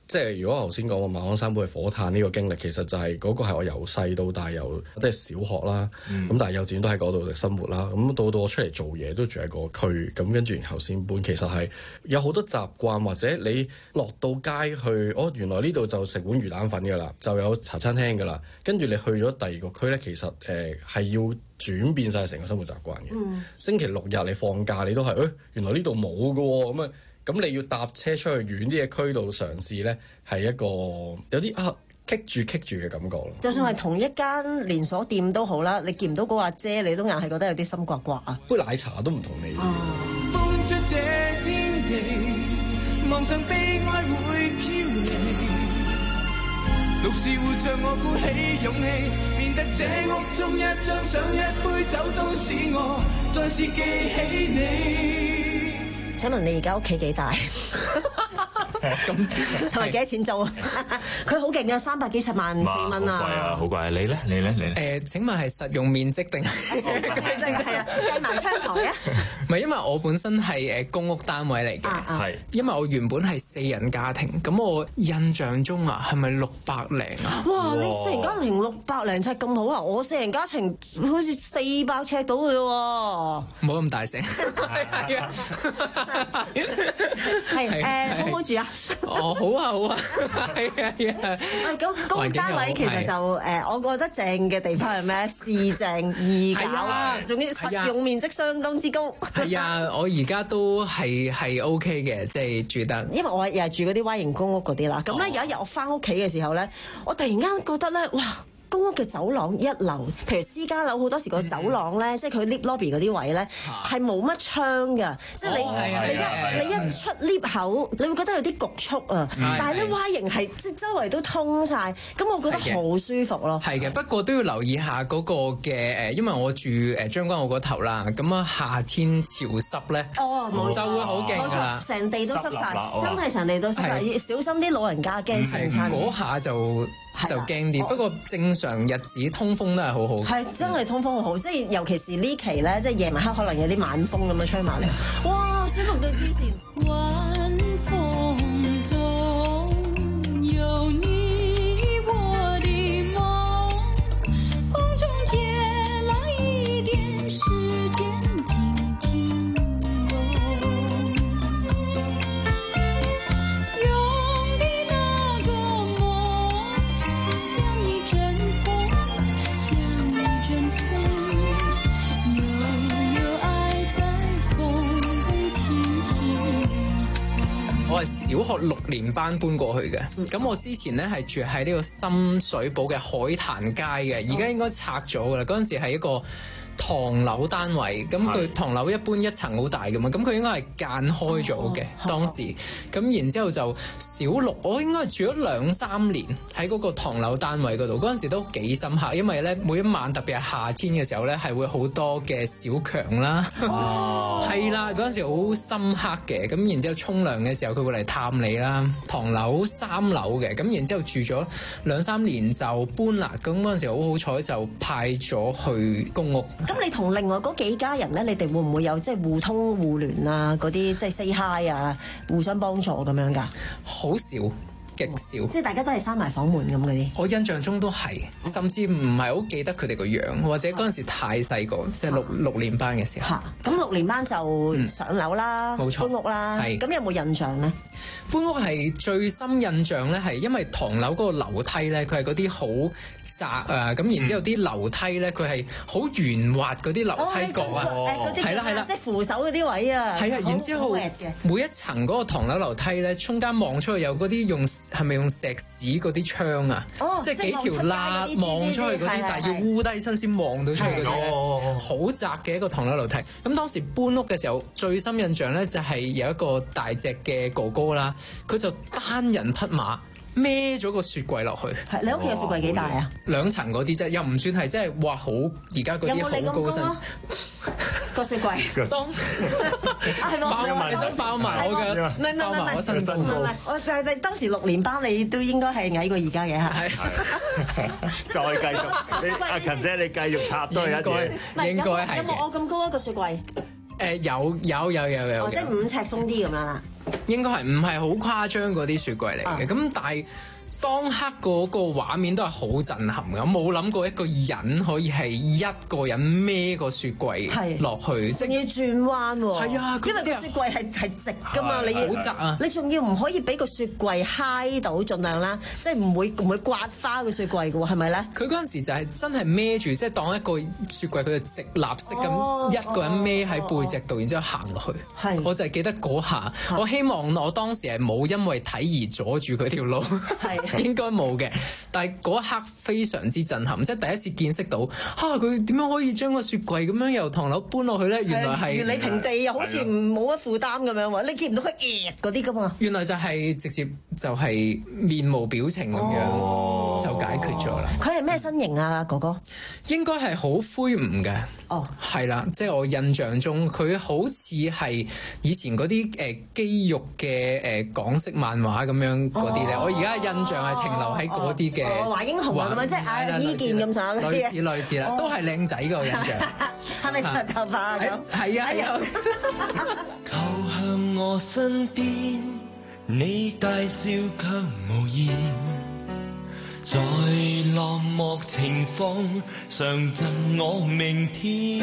即係如果頭先講話馬鞍山本係火炭呢個經歷，其實就係嗰個係我由細到大由即係小學啦，咁、嗯、但係幼稚園都喺嗰度生活啦，咁到到我出嚟做嘢都住喺個區，咁跟住然後先搬。其實係有好多習慣，或者你落到街去，哦原來呢度就食碗魚蛋粉㗎啦，就有茶餐廳㗎啦，跟住你去咗第二個區咧，其實誒係、呃、要轉變晒成個生活習慣嘅。嗯、星期六日你放假你都係誒、哎、原來呢度冇㗎喎，咁啊咁你要搭車出去遠啲嘅區度嘗試咧，係一個有啲啊棘住棘住嘅感覺咯。 就算係同一間連鎖店都好啦，你見唔到嗰個阿姐，你都硬係覺得有啲心刮刮啊！ 杯奶茶都唔同味。 搬出這天地，望上悲哀會飄離，獨是活着我鼓起勇氣，免得這屋中一張相一杯酒都使我再次記起你。 請問你而家屋企幾大？咁同埋幾多錢租啊？佢好勁啊，三百幾十萬四蚊啊！ 好貴啊，好貴啊！你咧？你咧？你咧？ 誒、呃，請問係實用面積定係？ 係啊，計埋窗台啊！ 唔係，因為我本身係誒公屋單位嚟嘅，係、啊啊、因為我原本係四人家庭，咁我印象中啊，係咪六百零啊？ 哇！你四人家庭六百零尺咁好啊？我四人家庭好似四百尺到嘅喎。 唔好咁大聲。係啊。 係誒，好唔好住啊？ 哦，好啊，好啊，係啊，係啊。 咁公屋單位其實就誒，我覺得正嘅地方係咩？市正易搞，仲要實用面積相當之高。 係啊，我而家都係係 OK 嘅，即係住得。 因為我又係住嗰啲 Y 型公屋嗰啲啦。咁咧有一日我翻屋企嘅時候咧，我突然間覺得咧，哇！公屋嘅走廊一樓，譬如私家樓好多時個走廊咧，嗯、即係佢 lift lobby 嗰啲位咧，係冇乜窗㗎，即係你、哦、你一、啊、你一出 lift 口，你會覺得有啲局促啊。嗯、但係咧 Y 型係即係周圍都通晒，咁我覺得好舒服咯。 係嘅，不過都要留意下嗰個嘅誒，因為我住誒將軍澳嗰頭啦，咁啊夏天潮濕咧， 哦冇就會好勁㗎啦， 成地都濕晒，真係成地都濕晒，小心啲老人家驚聖親。 嗰下就。就驚啲，不過正常日子通風都係好好。 係真係通風好好，即係尤其是呢期咧，即係夜晚黑可能有啲晚風咁樣吹埋嚟，哇！舒服到黐線。晚風中有你我的夢，風中借來一點時間靜靜我係小學六年班搬過去嘅，咁、嗯、我之前咧係住喺呢個深水埗嘅海壇街嘅，而家應該拆咗噶啦。嗰陣時係一個唐樓單位，咁佢唐樓一般一層好大噶嘛，咁佢應該係間開咗嘅、哦、當時，咁然之後就小六，我應該係住咗兩三年喺嗰個唐樓單位嗰度，嗰陣時都幾深刻，因為咧每一晚特別係夏天嘅時候咧係會好多嘅小強啦，係啦、哦，嗰陣時好深刻嘅，咁然之後沖涼嘅時候佢會嚟探你啦，唐樓三樓嘅，咁然之後住咗兩三年就搬啦，咁嗰陣時好好彩就派咗去公屋。 咁你同另外嗰幾家人咧，你哋會唔會有即係互通互聯啊？嗰啲即係 say hi 啊，互相幫助咁樣㗎？ 好少。極少， 即係大家都係閂埋房門咁嗰啲。 我印象中都係，甚至唔係好記得佢哋個樣，或者嗰陣時太細個，即係六六年班嘅時候。 嚇！咁六年班就上樓啦，冇錯，搬屋啦。係。咁有冇印象咧？ 搬屋係最深印象咧，係因為唐樓嗰個樓梯咧，佢係嗰啲好窄啊，咁然之後啲樓梯咧，佢係好圓滑嗰啲樓梯角啊，係啦係啦， 即係扶手嗰啲位啊。 係啊，然之後每一層嗰個唐樓樓梯咧，中間望出去有嗰啲用係咪用石屎嗰啲窗啊？即係幾條罅望出去嗰啲，但係要烏低身先望到出去嗰啲，好窄嘅一個唐樓樓梯。咁當時搬屋嘅時候，最深印象咧就係有一個大隻嘅哥哥啦，佢就單人匹馬。孭咗個雪櫃落去， 係你屋企嘅雪櫃幾大啊？ 兩層嗰啲啫，又唔算係真係哇好而家嗰啲好高身個雪櫃。當係喎，你想爆埋我嘅？ 唔係唔係唔係， 我身高。 唔係我但係當時六年班，你都應該係矮過而家嘅嚇。 係再繼續，阿勤姐你繼續插多一嘢。 應該係。 有冇我咁高一個雪櫃？ 誒有有有有有。 即係五尺鬆啲咁樣啦。 應該係唔係好誇張嗰啲雪櫃嚟嘅，咁、啊、但係。當刻嗰個畫面都係好震撼嘅，我冇諗過一個人可以係一個人孭個雪櫃落去， 仲要轉彎喎。 係啊， 因為個雪櫃係係直㗎嘛，你要好窄啊！ 你仲要唔可以俾個雪櫃揩到，盡量啦，即係唔會唔會刮花個雪櫃嘅喎，係咪咧？ 佢嗰陣時就係真係孭住，即係當一個雪櫃，佢就直立式咁、哦、一個人孭喺背脊度，然之後行落去。係，我就係記得嗰下，我希望我當時係冇因為睇而阻住佢條路。係。應該冇嘅，但係嗰一刻非常之震撼，即係第一次見識到嚇佢點樣可以將個雪櫃咁樣由唐樓搬落去咧？原來係原理平地又好似冇乜負擔咁樣喎，你見唔到佢誒嗰啲噶嘛？ 原來就係直接就係面無表情咁樣、哦、就解決咗啦。 佢係咩身形啊，哥哥？ 應該係好魁梧嘅。哦，係啦，即係我印象中佢好似係以前嗰啲誒肌肉嘅誒、呃、港式漫畫咁樣嗰啲咧。我而家印象係停留喺嗰啲嘅華英雄啊咁樣，即係阿伊健咁上下嗰啲。 類似類似啦，都係靚仔嘅我印象。 係咪長頭髮啊？ 係啊，有。 靠向我身邊，你大笑卻無言。在落寞情況上贈我明天，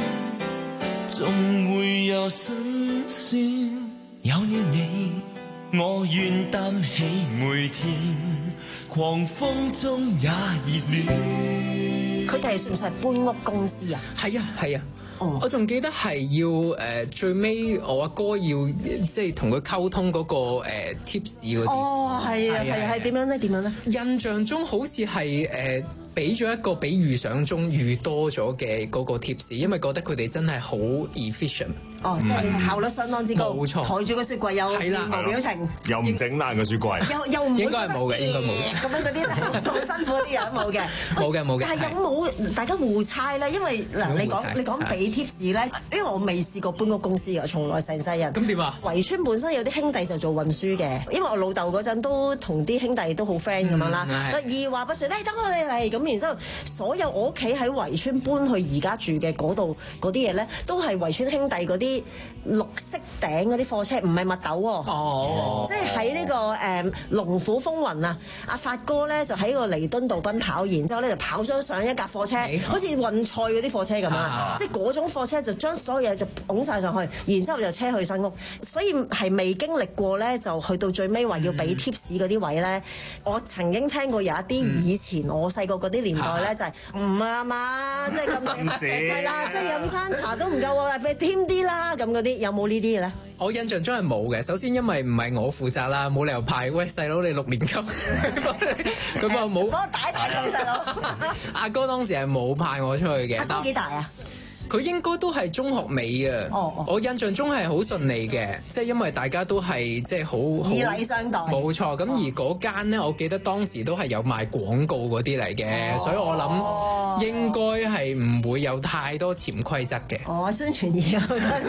總會有辛酸。有了你，我願擔起每天，狂風中也熱戀。 佢哋係算唔算係搬屋公司啊？ 係啊，係啊。Oh. 我仲記得係要誒、呃、最尾我阿哥，哥要即係同佢溝通嗰、那個誒 tips 嗰啲。哦，係啊，係啊，係點樣咧？點樣咧？印象中好似係誒俾咗一個比預想中預多咗嘅嗰個 tips，因為覺得佢哋真係好 efficient。 哦，即係效率相當之高。冇錯，抬住個雪櫃又面無表情， 又唔整爛個雪櫃。 又又唔應該係冇嘅，應該冇嘅。 咁樣嗰啲好辛苦啲嘢冇嘅。冇嘅冇嘅。但係有冇大家互猜咧？因為嗱，你講你講俾 tips 咧，因為我未試過搬屋公司嘅，從來成世人。咁點啊？圍村本身有啲兄弟就做運輸嘅，因為我老豆嗰陣都同啲兄弟都好 friend 咁樣啦。二話不說，誒等我哋嚟咁，然之後所有我屋企喺圍村搬去而家住嘅嗰度嗰啲嘢咧，都係圍村兄弟嗰啲。啲綠色頂嗰啲貨車唔係麥豆喎，哦、即係喺呢個誒、嗯、龍虎風雲啊！阿發哥咧就喺個彌敦道奔跑，然之後咧就跑咗上一架貨車，好似運菜嗰啲貨車咁啦，即係嗰種貨車就將所有嘢就拱晒上去，然之後就車去新屋，所以係未經歷過咧，就去到最尾話要俾 tips 嗰啲位咧。我曾經聽過有一啲以前我細個嗰啲年代咧，就係唔啊嘛，即係咁係啦，即係飲餐茶都唔夠喎，俾添啲啦咁嗰啲，有冇呢啲嘅咧？ 我印象中係冇嘅。首先因為唔係我負責啦，冇理由派喂細佬你六年級咁啊冇。 我大大細細佬。 阿哥當時係冇派我出去嘅。 阿哥幾大啊？ 佢應該都係中學尾啊！哦哦、我印象中係好順利嘅，即係因為大家都係即係好以禮相待。 冇錯，咁、哦、而嗰間咧，我記得當時都係有賣廣告嗰啲嚟嘅，哦、所以我諗應該係唔會有太多潛規則嘅。 哦，宣傳嘢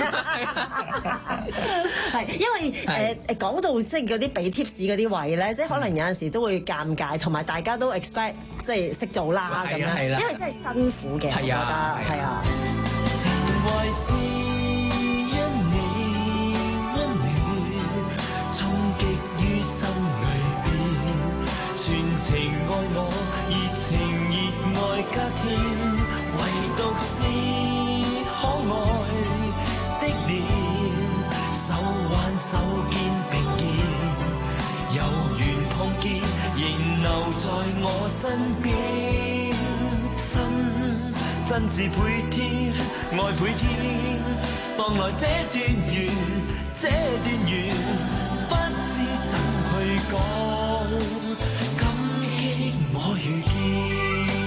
係因為誒誒講到即係嗰啲俾 tips 嗰啲位咧，即係可能有陣時都會尷尬，同埋大家都 expect 即係識做啦咁樣，因為真係辛苦嘅，我覺得係啊。 情懷是因你溫暖，衝擊於心裏邊，全情愛我，熱情熱愛加添，唯獨是可愛的臉，手挽手肩並肩，有緣碰見，仍留在我身邊，心真摯倍添，愛倍添，當來這段緣，這段緣，不知怎去講，感激我遇見。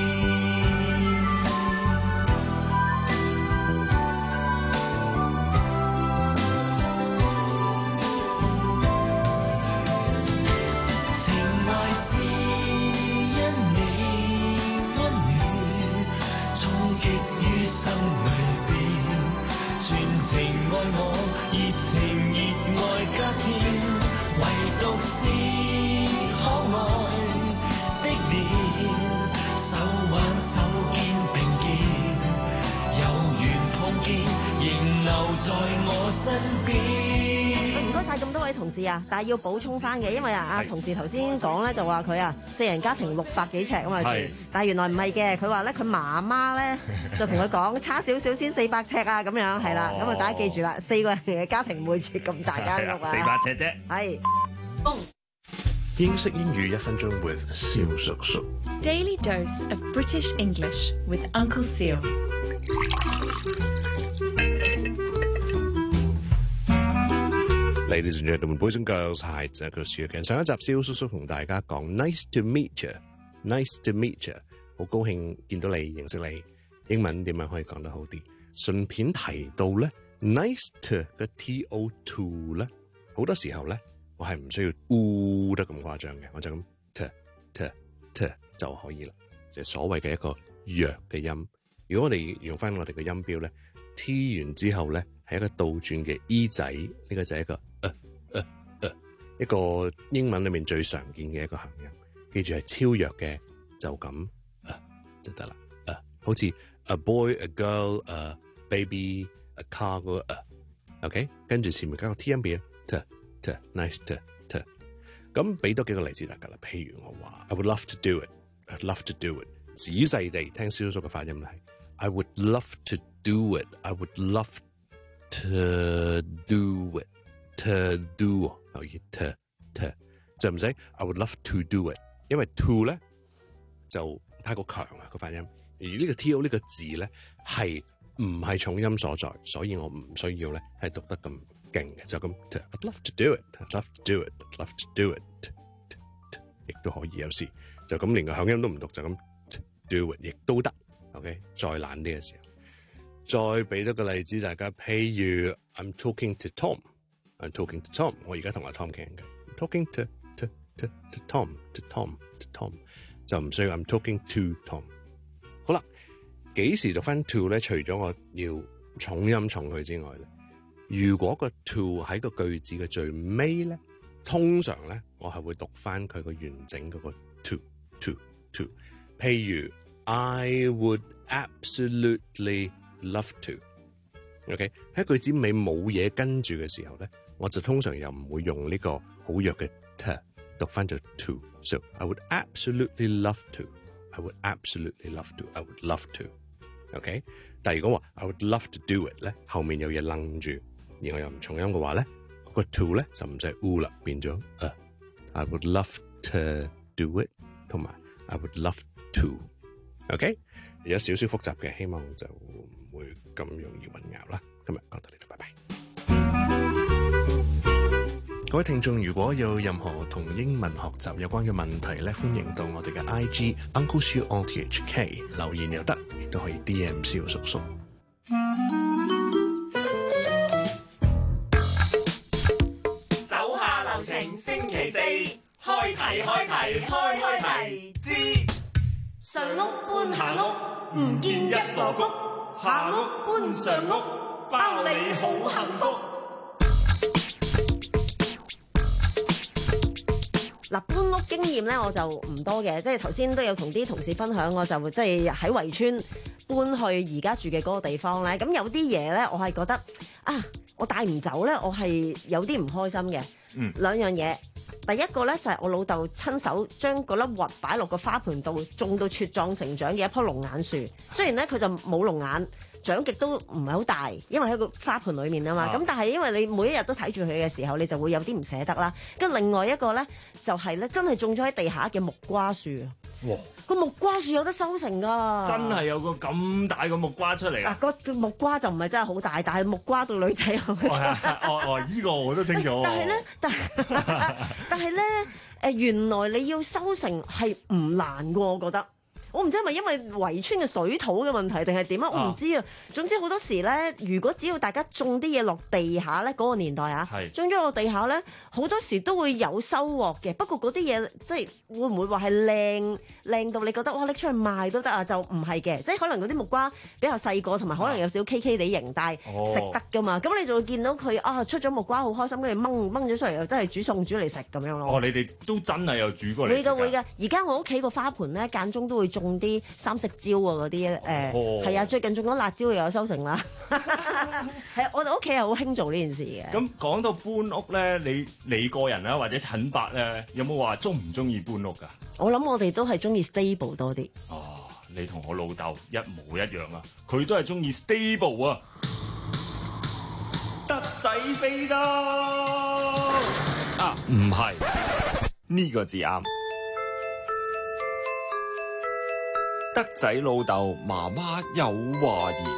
情懷是因你溫暖，衝擊於心裏邊，全情愛我，熱情熱愛加添，唯獨是可愛的臉，手挽手肩並肩，有緣碰見，仍留在我身邊。 唔該晒咁多位同事啊，但係要補充翻嘅，因為啊，阿同事頭先講咧就話佢啊四人家庭六百幾尺啊嘛，但係原來唔係嘅，佢話咧佢媽媽咧就同佢講差少少先四百尺啊，咁樣係啦，咁啊大家記住啦，四個人嘅家庭每次咁大間屋啊， 四百尺啫， 係。 英式英語一分鐘 with 蕭叔叔。 Daily dose of British English with Uncle Seal. Ladies and gentlemen, boys and girls, hi, it's Uncle Seal again. 上一集蕭叔叔同大家講 Nice to meet you, nice to meet you， 好高興見到你，認識你。英文點樣可以講得好啲？順便提到咧 ，nice to 嘅 T O to 咧，好多時候咧。我係唔需要烏得咁誇張嘅，我就咁 t t t 就可以啦，就係所謂嘅一個弱嘅音。如果我哋用翻我哋嘅音標咧 ，t 完之後咧係一個倒轉嘅 e 仔，呢、這個就係一個呃呃呃一個英文裏面最常見嘅一個行音。記住係超弱嘅，就咁呃就得啦。呃，好似 a boy、a girl、a baby、a car 嗰個呃 ，OK， 跟住前面加個 t 音變 t。To, nice to, to. 咁俾多幾個例子大家啦，譬如我話 I would love to do it, I'd love to do it。仔細地聽蕭叔嘅發音係 I would love to do it, I would love to do it, to do 留意 to to 就唔使 I would love to do it， 因為 to 咧就太過強啊個發音，而呢個 to 呢個字咧係唔係重音所在，所以我唔需要咧係讀得咁勁嘅，就咁 I'd love to do it, I'd love to do it, I'd love to do it， 亦都可以有時就咁連個響音都唔讀，就咁 do it 亦都得。OK， 再懶啲嘅時候，再俾多個例子大家，譬如 I'm talking to Tom, I'm talking to Tom， 我而家同阿 Tom 傾偈 ，talking to to to to Tom to Tom to Tom， 就唔需要 I'm talking to Tom。好啦，幾時讀翻 to 咧？除咗我要重音重佢之外咧。如果個 to 喺個句子嘅最尾咧，通常咧我係會讀翻佢個完整嗰個 to to to。譬如 I would absolutely love to。OK， 喺句子尾冇嘢跟住嘅時候咧，我就通常又唔會用呢個好弱嘅 t 讀翻做 to。So I would absolutely love to. I would absolutely love to. I would love to。OK， 但係如果話 I would love to do it 咧，後面有嘢愣住。而我又唔重音嘅話咧，嗰個 to 咧就唔使 u 啦，變咗啊、uh, I would love to do it 同埋 I would love to。OK， 有少少複雜嘅，希望就唔會咁容易混淆啦。今日講到呢度，拜拜。各位聽眾，如果有任何同英文學習有關嘅問題咧，歡迎到我哋嘅 I G Uncle Siu O T H K 留言又得，亦都可以 D M 蕭叔叔。 星期四開題開題開開題之上屋搬下屋，唔見一籮穀，下屋搬上屋，包你好幸福。 嗱，搬屋經驗咧我就唔多嘅，即係頭先都有同啲同事分享，我就即係喺圍村搬去而家住嘅嗰個地方咧，咁有啲嘢咧我係覺得啊，我帶唔走咧，我係有啲唔開心嘅。嗯，兩樣嘢，第一個咧就係、是、我老豆親手將嗰粒核擺落個花盆度，種到茁壯成長嘅一棵龍眼樹。雖然咧佢就冇龍眼，長極都唔係好大，因為喺個花盆裡面啊嘛。咁、啊、但係因為你每一日都睇住佢嘅時候，你就會有啲唔捨得啦。跟另外一個咧就係、是、咧真係種咗喺地下嘅木瓜樹啊！哇！個木瓜樹有得收成㗎， 真係有個咁大個木瓜出嚟啊！ 個木瓜就唔係真係好大，但係木瓜對女仔好。 哦哦，依、呢個我都清楚。 但係咧，但但係咧，誒原來你要收成係唔難㗎，我覺得。我唔知係咪因為圍村嘅水土嘅問題定係點啊？我唔知啊。總之好多時咧，如果只要大家種啲嘢落地下咧，嗰、嗰個年代啊，種咗落地下咧，好多時都會有收穫嘅。不過嗰啲嘢即係會唔會話係靚靚到你覺得哇拎出去賣都得啊？就唔係嘅，即係可能嗰啲木瓜比較細個，同埋可能有少少 K K 地形，但係食得噶嘛。咁、哦、你就會見到佢啊出咗木瓜好開心，跟住掹掹咗出嚟又真係煮餸煮嚟食咁樣咯。 哦，你哋都真係有煮過嚟食㗎？會㗎會㗎。而家我屋企個花盆咧間中都會種種啲三色椒啊嗰啲誒，係啊，最近種咗辣椒又有收成啦。係我哋屋企係好興做呢件事嘅。 咁講到搬屋咧，你你個人啦，或者陳伯咧，有冇話中唔中意搬屋㗎？ 我諗我哋都係中意 stable 多啲。 哦，你同我老豆一模一樣啊！佢都係中意 stable 啊。 德仔飛到啊，唔係呢個字啱。德仔老豆媽媽有話言。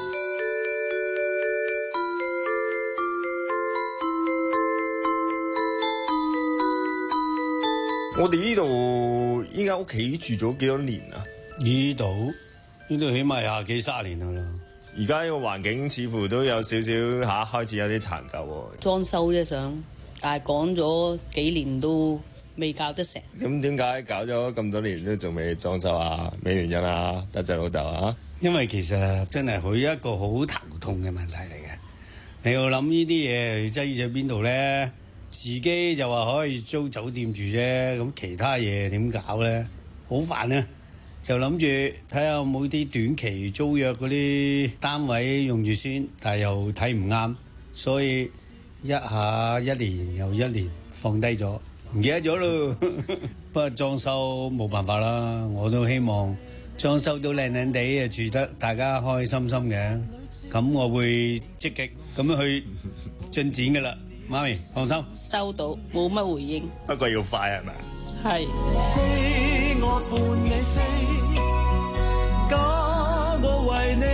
我哋呢度依間屋企住咗幾多年啊？ 呢度呢度起碼廿幾卅年啦。 而家呢個環境似乎都有少少嚇開始有啲殘舊喎。 裝修啫想，但係講咗幾年都未搞得成。 咁點解搞咗咁多年都仲未裝修啊？咩原因啊？德仔老豆啊？ 因為其實真係佢一個好頭痛嘅問題嚟嘅。你要諗呢啲嘢，擠咗邊度咧？自己就話可以租酒店住啫，咁其他嘢點搞咧？好煩啊！就諗住睇下有冇啲短期租約嗰啲單位用住先，但係又睇唔啱，所以一下一年又一年放低咗，唔記得咗咯。不過裝修冇辦法啦，我都希望裝修到靚靚地啊，住得大家開開心心嘅。咁我會積極咁樣去進展噶啦，媽咪放心。 收到，冇乜回應。 不過要快係咪？ 係。 我伴你飛，假我為你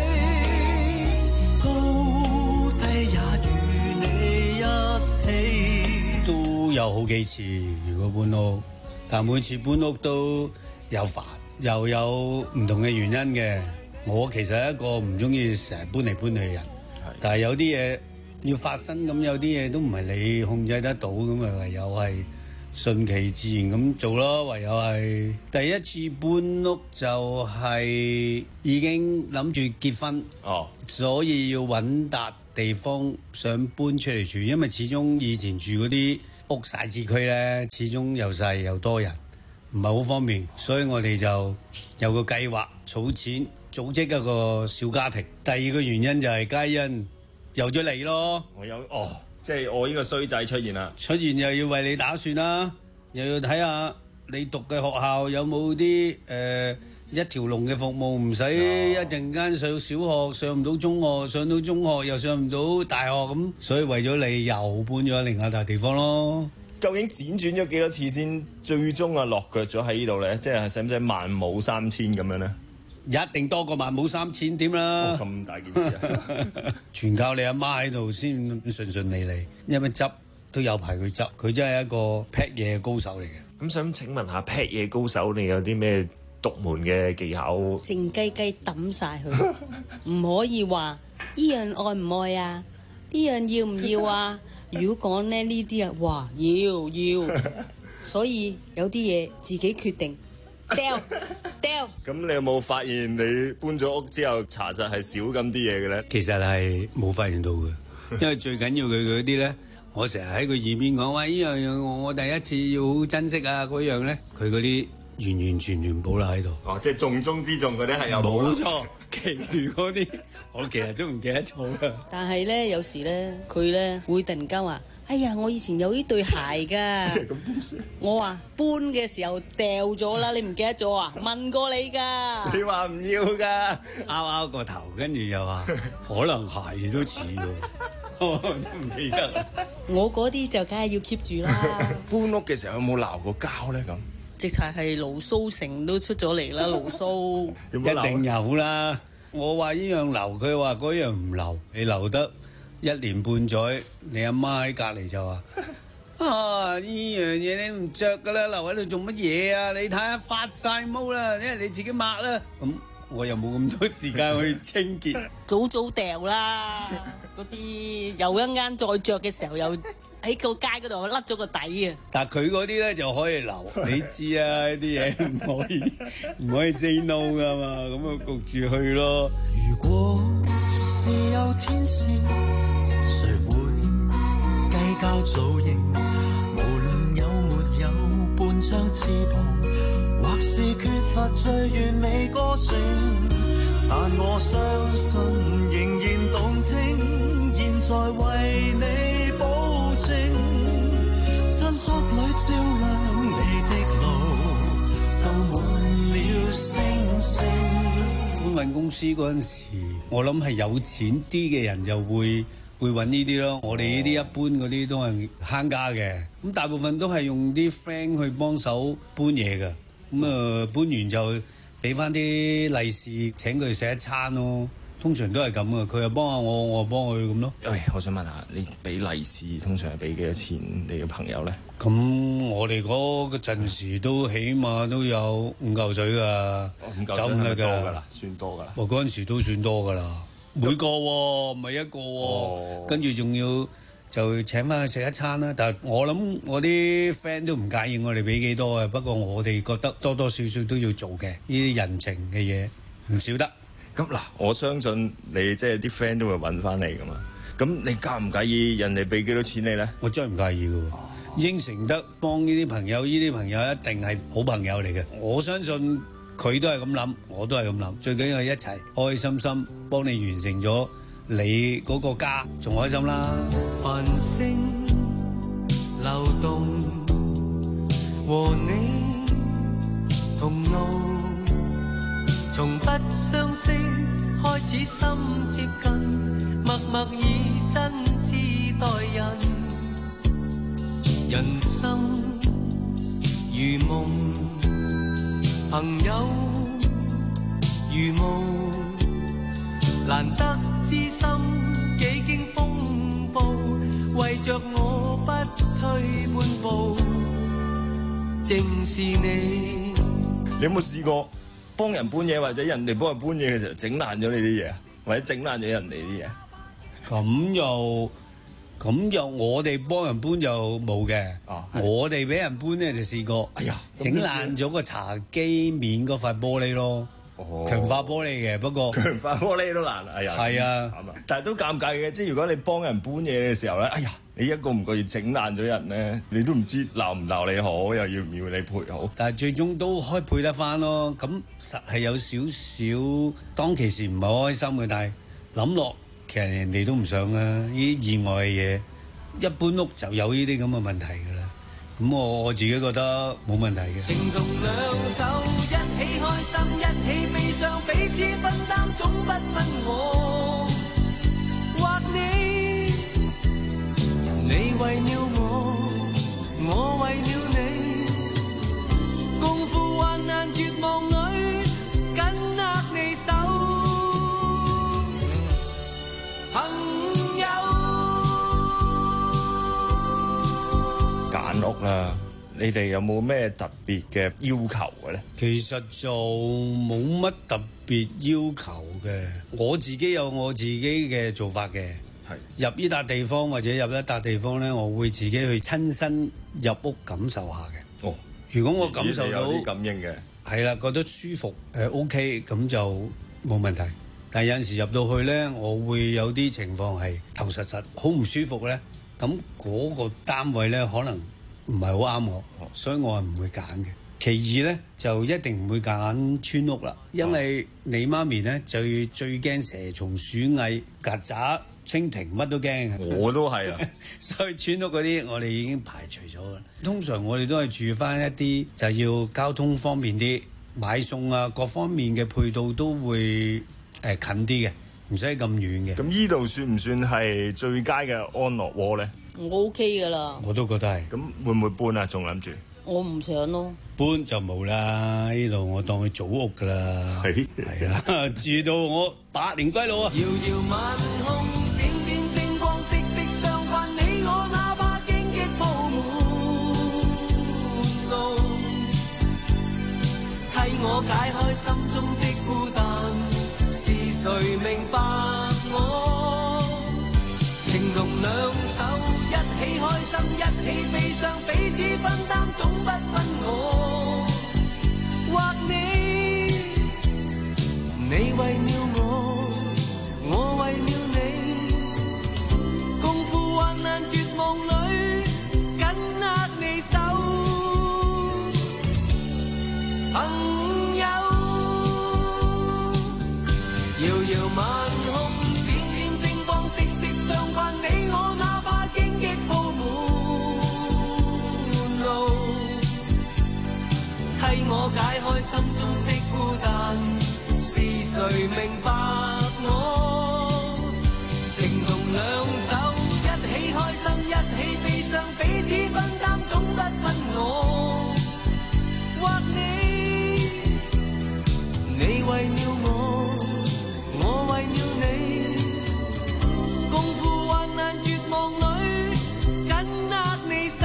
起，高低也與你一起。 都有好幾次，如果搬屋，但每次搬屋都有煩，又有唔同嘅原因嘅。我其實係一個唔中意成日搬嚟搬去嘅人，但係有啲嘢要發生，咁有啲嘢都唔係你控制得到，咁咪唯有係順其自然咁做咯，唯有係第一次搬屋就係已經諗住結婚， 哦， 所以要揾笪地方想搬出嚟住，因為始終以前住嗰啲屋徙置區呢，始終又細又多人，唔係好方便，所以我哋就有個計劃，儲錢組織一個小家庭。第二個原因就係皆因有咗你咯， 我有哦。即係我呢個衰仔出現啦， 出現又要為你打算啦，又要睇下你讀嘅學校有冇啲誒一條龍嘅服務，唔使一陣間上小學上唔到中學，上到中學又上唔到大學咁，所以為咗你又搬咗另外一笪地方咯。 究竟輾轉咗幾多次先最終啊落腳咗喺呢度咧？即係使唔使萬冇三千咁樣咧？ 一定多過萬冇三千點啦！ 咁、哦、大件事、啊， 全靠你阿媽喺度先順順利利，因為執都有排佢執，佢真係一個 pack 嘢高手嚟嘅。 咁想請問下 pack 嘢高手，你有啲咩獨門嘅技巧？ 靜雞雞抌晒佢，唔可以話依樣愛唔愛啊？呢樣要唔要啊？如果講咧呢啲啊，哇要要，所以有啲嘢自己決定。掉掉。 咁你有冇發現你搬咗屋之後查實係少咁啲嘢嘅咧？ 其實係冇發現到嘅，因為最緊要佢嗰啲咧，我成日喺佢耳邊講話呢樣樣，我第一次要好珍惜啊嗰樣咧，佢嗰啲完完全全保留喺度。 哦，即係重中之重嗰啲係有保冇錯，其餘嗰啲我其實都唔記得咗啦。 但係咧，有時咧，佢咧會突然間話。哎呀！我以前有呢對鞋㗎，我話搬嘅時候掉咗啦，你唔記得咗啊？問過你㗎， 你話唔要㗎， 拗拗個頭，跟住又話可能鞋都似喎，我都唔記得。 我嗰啲就梗係要 keep 住啦。 搬屋嘅時候有冇鬧過交咧？咁直頭係牢騷成都出咗嚟啦，牢騷一定有啦。我話呢樣留，佢話嗰樣唔留，你留得。一年半載，你阿媽喺隔離就話：啊，呢樣嘢你唔着噶啦，留喺度做乜嘢啊？你睇下發晒毛啦，因為你自己抹啦。咁我又冇咁多時間去清潔， 早早掉啦。嗰啲又一間再着嘅時候，又喺個街嗰度甩咗個底啊！ 但係佢嗰啲咧就可以留，你知啊，啲嘢唔可以唔可以 say no 噶嘛，咁啊焗住去咯。 如果是有天使。誰會計較造型？無論有沒有半張翅膀，或是缺乏法最完美歌聲，但我相信仍然動聽，現在為你保證，漆黑裏照亮你的路，布滿了星星。 搬運公司嗰陣時，我諗係有錢啲嘅人就會會揾呢啲咯。我哋呢啲一般嗰啲都係慳家嘅，咁大部分都係用啲 friend 去幫手搬嘢㗎。咁啊、呃、搬完就俾翻啲利是請佢食一餐咯。通常都係咁啊，佢又幫下我，我又幫佢咁咯。 喂，我想問下，你俾利是通常係俾幾多錢你嘅朋友咧？ 咁我哋嗰個陣時都起碼都有五嚿水噶，走唔得噶啦， 算多噶啦。 我嗰陣時都算多噶啦，每個喎，唔係一個喎， 哦、 跟住仲要就請翻佢食一餐啦。但係我諗我啲 friend 都唔介意我哋俾幾多嘅，不過我哋覺得多多少少都要做嘅，呢啲人情嘅嘢唔少得。 咁嗱，我相信你即係啲 friend 都會揾翻你噶嘛。咁你介唔介意人哋俾幾多錢你咧？ 我真係唔介意嘅喎，應承得幫呢啲朋友，呢啲朋友一定係好朋友嚟嘅。我相信佢都係咁諗，我都係咁諗。最緊要係一齊開開心心幫你完成咗你嗰個家，仲開心啦。 繁星流動，和你同路。從不相識開始心接近，默默以真摯待人。人生如夢，朋友如霧，難得知心幾經風暴，為着我不退半步，正是你。 你有冇試過幫人搬嘢，或者人哋幫人搬嘢嘅時候整爛咗你啲嘢，或者整爛咗人哋啲嘢？ 咁又咁又我哋幫人搬就冇嘅， 哦、 我哋俾人搬咧就試過。哎呀，整爛咗個茶几面嗰塊玻璃咯， 哦、 強化玻璃嘅，不過強化玻璃都爛啦。哎呀， 係啊， 但係都尷尬嘅，即係如果你幫人搬嘢嘅時候咧，哎呀，你一個唔覺意整爛咗人咧，你都唔知鬧唔鬧你好，又要唔要你賠好？ 但係最終都可以賠得翻咯。咁實係有少少當其時唔係好開心嘅，但係諗落其實人哋都唔想啊。呢啲意外嘅嘢，一搬屋就有呢啲咁嘅問題㗎啦。咁我我自己覺得冇問題嘅。 情同兩手一起開心，一起悲傷，彼此分擔，總不分我或你。你為了我，我為了你，共赴患難絕望裏，緊握你手，朋友。 揀屋啦，你哋有冇咩特別嘅要求嘅咧？ 其實就冇乜特別要求嘅，我自己有我自己嘅做法嘅。入呢笪地方或者入一笪地方咧，我會自己去親身入屋感受下嘅。 哦， 如果我感受到有啲感應嘅， 係啦，覺得舒服，誒、呃、OK，咁就冇問題。但係有陣時入到去咧，我會有啲情況係頭實實好唔舒服咧，咁嗰個單位咧可能唔係好啱我，哦、所以我係唔會揀嘅。其二咧就一定唔會揀村屋啦，因為你媽咪咧就最驚蛇蟲鼠蟻、曱甴、蜻蜓，乜都驚。 我都係啊， 所以村屋嗰啲我哋已經排除咗啦。通常我哋都係住翻一啲就要交通方便啲，買餸啊各方面嘅配套都會誒、呃、近啲嘅，唔使咁遠嘅。 咁依度算唔算係最佳嘅安樂窩咧？ 我 OK 噶啦。 我都覺得係。 咁會唔會搬啊？仲諗住？ 我唔想咯。 搬就冇啦，呢度我當佢祖屋噶啦。係係啊，住到我百年歸老啊！ 遙遙晚空，點點星光，息息相關。你我哪怕荊棘鋪滿路，替我解開心中的孤單。是誰明白我？情同兩手，一起開心，一起悲傷，彼此分擔，總不分我或你。你為了我，我為了你，共赴患難絕望裏，緊握你手，朋友。 解開心中的孤單，是誰明白我？情同兩手，一起開心，一起悲傷，彼此分擔，總不分我或你。你為了我，我為了你，共赴患難絕望裏，緊握你手。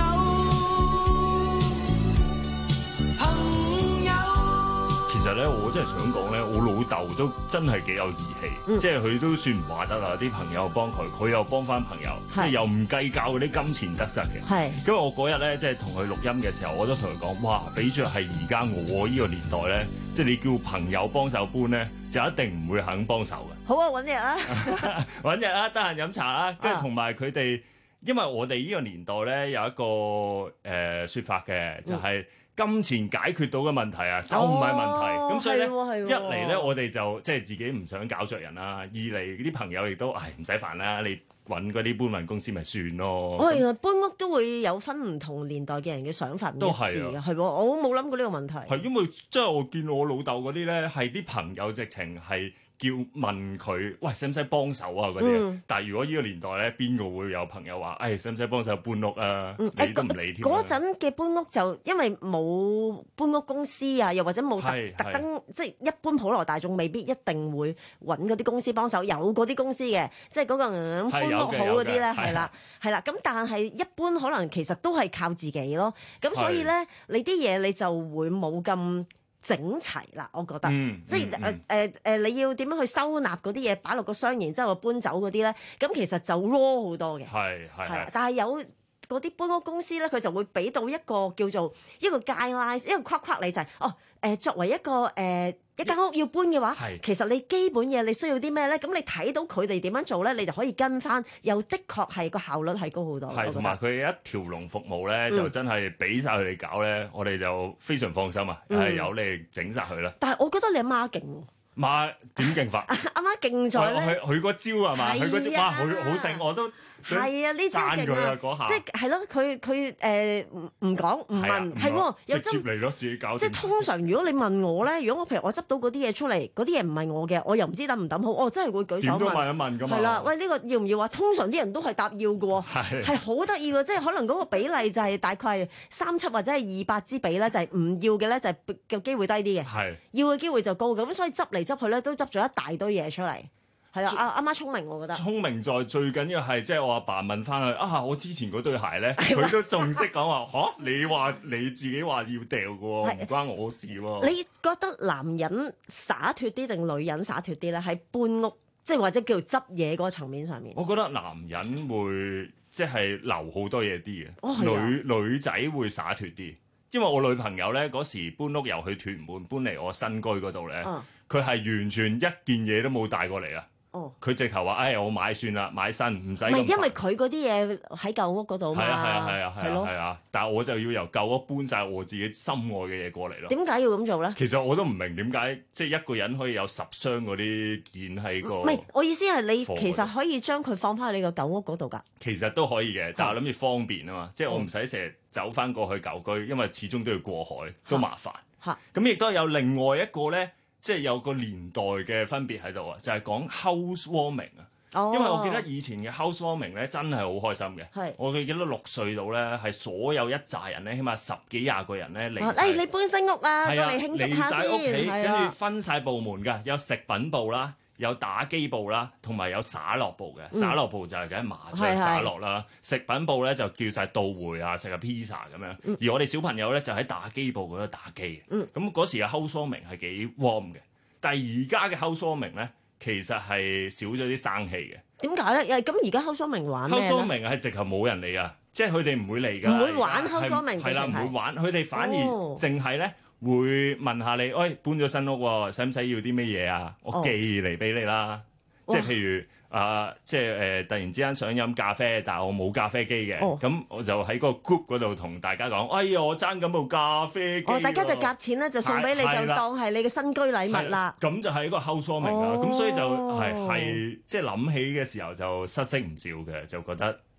其實咧，我真係想講咧，我老豆都真係幾有義氣，嗯、即係佢都算唔話得啦。啲朋友幫佢，佢又幫翻朋友，即係又唔計較嗰啲金錢得失嘅。係。咁我嗰日咧，即係同佢錄音嘅時候，我都同佢講：哇，比著係而家我呢個年代咧，即係你叫朋友幫手搬咧，就一定唔會肯幫手嘅。 好啊，揾日啊， 揾日啊，得閒飲茶啊，跟住同埋佢哋，因為我哋呢個年代咧有一個誒、呃、說法嘅，就係、是。嗯金錢解決到嘅問題啊，就唔係問題。咁、哦、所以咧，一嚟咧，我哋就即係自己唔想搞著人啦；二嚟啲朋友亦都，唉，唔使煩啦，你揾嗰啲搬運公司咪算咯。 哦，原來搬屋都會有分唔同年代嘅人嘅想法唔一致嘅，係喎，我冇諗過呢個問題。 係因為即係我見我老豆嗰啲咧，係啲朋友直情係。叫問佢，喂，使唔使幫手啊？嗰啲、嗯，但係如果呢個年代咧，邊個會有朋友話，誒，使唔使幫手搬屋啊？嗯、你都唔理添。嗰陣嘅搬屋就因為冇搬屋公司啊，又或者冇特特登，即係一般普羅大眾未必一定會揾嗰啲公司幫手，有嗰啲公司嘅，即係嗰個、嗯、搬屋好嗰啲咧，係啦，係啦。咁但係一般可能其實都係靠自己咯。咁所以咧，你啲嘢你就會冇咁整齊啦，我覺得，嗯、即係誒誒誒，你要點樣去收納嗰啲嘢，擺落個箱，然之後搬走嗰啲咧，咁其實就 raw 好多嘅。係係係。但係有嗰啲搬屋公司咧，佢就會俾到一個叫做一個 guideline， 一個框框你就係、是、哦誒、呃，作為一個誒、呃、一間屋要搬嘅話，其實你基本嘢你需要啲咩咧？咁你睇到佢哋點樣做咧，你就可以跟翻，又的確係個效率係高好多。係，同埋佢一條龍服務咧，就真係俾晒佢哋搞咧，嗯、我哋就非常放心啊！係、嗯、由你整晒佢啦。但係我覺得你阿媽勁喎。媽點勁法？阿媽勁在咧，佢佢嗰招係嘛？佢嗰招哇，佢好醒，我都係啊！呢招勁啊！即係係咯，佢佢誒唔唔講唔問，係喎，直接嚟咯，自己搞。即係通常如果你問我咧，如果我譬如我執到嗰啲嘢出嚟，嗰啲嘢唔係我嘅，我又唔知抌唔抌好，我真係會舉手問。點都問一問㗎嘛。係啦，喂，呢個要唔要啊？通常啲人都係答要㗎喎，係係好得意喎，即係可能嗰個比例就係大概三七或者係二八之比咧，就係唔要嘅咧就係嘅機會低啲嘅，係要嘅機會就高嘅，咁所以執嚟執去咧都執咗一大堆嘢出嚟。係啊，阿阿媽聰明，我覺得聰明在最緊要係即係我阿爸問翻佢啊，我之前嗰對鞋咧，佢都仲識講話嚇，你話你自己話要掉嘅喎，唔關我事喎。你覺得男人灑脱啲定女人灑脱啲咧？喺搬屋即係或者叫做執嘢嗰個層面上面，我覺得男人會即係留好多嘢啲嘅，哦、女女仔會灑脱啲。因為我女朋友咧嗰時搬屋由去屯門搬嚟我新居嗰度咧，佢係、嗯、完全一件嘢都冇帶過嚟啊！佢、哦、直頭話：哎，我買算啦，買新唔使。唔係因為佢嗰啲嘢喺舊屋嗰度嘛。係啊係啊係啊係啊係啊！但係我就要由舊屋搬晒我自己心愛嘅嘢過嚟咯。點解要咁做咧？其實我都唔明點解，即係一個人可以有十箱嗰啲件喺個。唔係，我意思係你其實可以將佢放翻喺你個舊屋嗰度㗎。其實都可以嘅，但係我諗住方便啊嘛，即係我唔使成日走翻過去舊居，因為始終都要過海，都麻煩。嚇！咁亦都有另外一個咧。即係有個年代嘅分別喺度啊，就係、是、講 housewarming 啊。哦、因為我記得以前嘅 housewarming 咧，真係好開心嘅。係是，我記得六歲到咧，係所有一紮人咧，起碼十幾廿個人咧嚟。誒、哎，你搬新屋啊？係啊，嚟慶祝下先。嚟曬屋企，跟住分晒部門㗎，有食品部啦。有打機部啦，同埋有灑落部嘅，灑落部就係梗係麻雀灑落啦。食品部咧就叫晒到會啊，食下 pizza 咁樣。嗯、而我哋小朋友咧就喺打機部嗰度打機。咁嗰、嗯、時嘅 housewarming 係幾 warm 嘅，但係而家嘅 housewarming 咧其實係少咗啲生氣嘅。點解咧？咁而家 housewarming 玩咩咧 housewarming 係直頭冇人嚟啊，即係佢哋唔會嚟㗎。唔會玩 housewarming，係啦，唔會玩。佢哋反而淨係咧。會問下你，喂，搬咗新屋喎，使唔使要啲咩嘢啊？我寄嚟俾你啦。Oh. 即係譬如啊、呃，即係誒、呃，突然之間想飲咖啡，但係我冇咖啡機嘅，咁、oh. 我就喺個 group 嗰度同大家講，哎呀，我爭緊部咖啡機。哦，大家就夾錢咧，就送俾你，就當係你嘅新居禮物啦。咁就係一個 housewarming 啦。咁、oh. 所以就係係即係諗起嘅時候就失色唔少嘅，就覺得。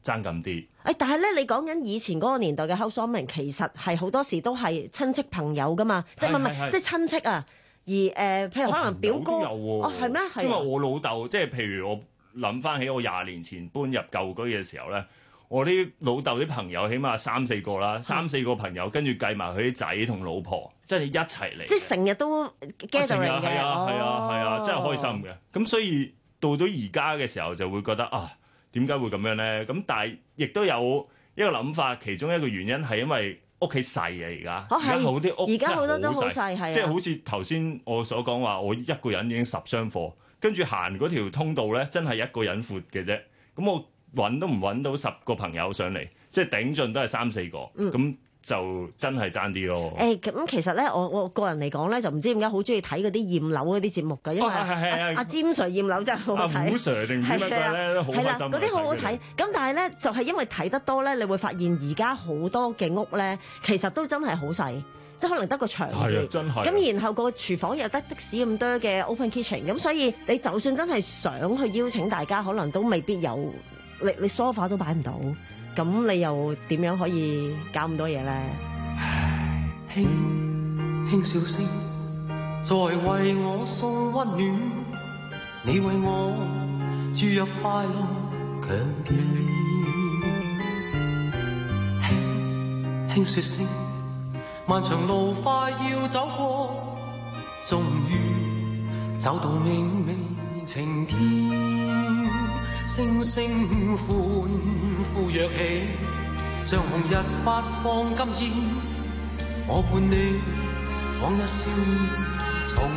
爭咁啲。 誒、哎，但係咧，你講緊以前嗰個年代嘅 housewarming，其實係好多時都係親戚朋友噶嘛，即係唔係唔係，即係親戚啊。而誒、呃，譬如可能表哥，哦係咩？係、啊、 因為我老豆即係譬如我諗翻起我廿年前搬入舊居嘅時候咧，我啲老豆啲朋友起碼三四個啦，三四個朋友，跟住計埋佢啲仔同老婆，即係一齊嚟。即係成日都 gathering 嘅，係啊係啊係啊，真係開心嘅。咁所以到咗而家嘅時候就會覺得啊，點解會咁樣咧？咁但係亦都有一個諗法，其中一個原因係因為屋企細啊，而家而家好啲屋，而家好多都好細，係即係好似頭先我所講話，我一個人已經十箱貨，跟住行嗰條通道咧，真係一個人闊嘅啫。咁我揾都唔揾到十個朋友上嚟，即係頂盡都係三四個，咁、嗯、就真係爭啲咯。誒、欸，咁其實咧，我我個人嚟講咧，就唔知點解好中意睇嗰啲驗樓嗰啲節目㗎，因為阿阿詹 Sir 驗樓真係好好睇。阿胡 Sir 定唔知乜鬼咧，都好開心。嗰啲好好睇。咁但係咧，就係、是、因為睇得多咧，你會發現而家好多嘅屋咧，其實都真係好細。即係可能得個牆字，咁然後個廚房又得的士咁多嘅 open kitchen，咁所以你就算真係想去邀請大家，可能都未必有，你你 sofa 都擺唔到，咁你又點樣可以搞咁多嘢咧？ 輕輕笑聲在為我送溫暖，你為我注入快樂強健，輕輕說聲漫長路快要走過，終於走到明媚晴天，星星歡呼躍起，像紅日發放金箭，我伴你往日笑面重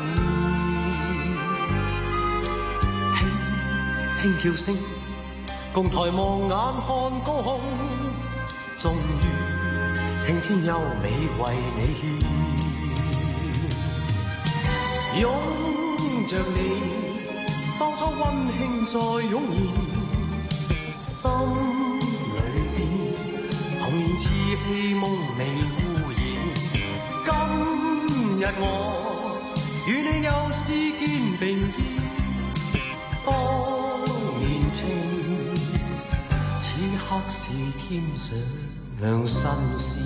現，輕輕叫聲共抬望眼看高空，終於青天優美為你獻，擁着你，當初溫馨再湧現，心裏邊童年稚氣夢未污染。今日我與你又是肩並肩，當年情，此刻是添上讓新鮮，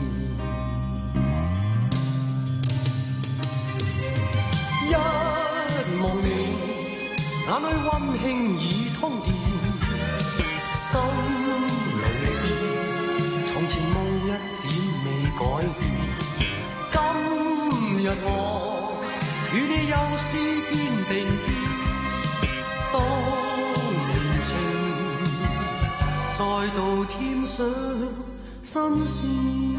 一望你眼裏溫馨已通電，心裏邊從前夢一點未改變。今日我與你又是肩並肩，當年情再度添上新鮮。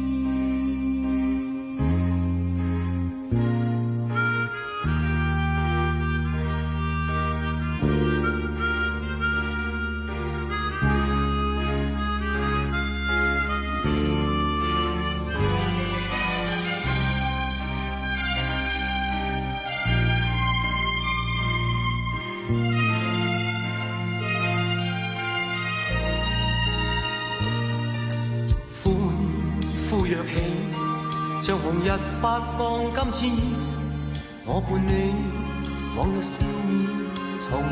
像紅日發放金箭，我伴你往日笑面重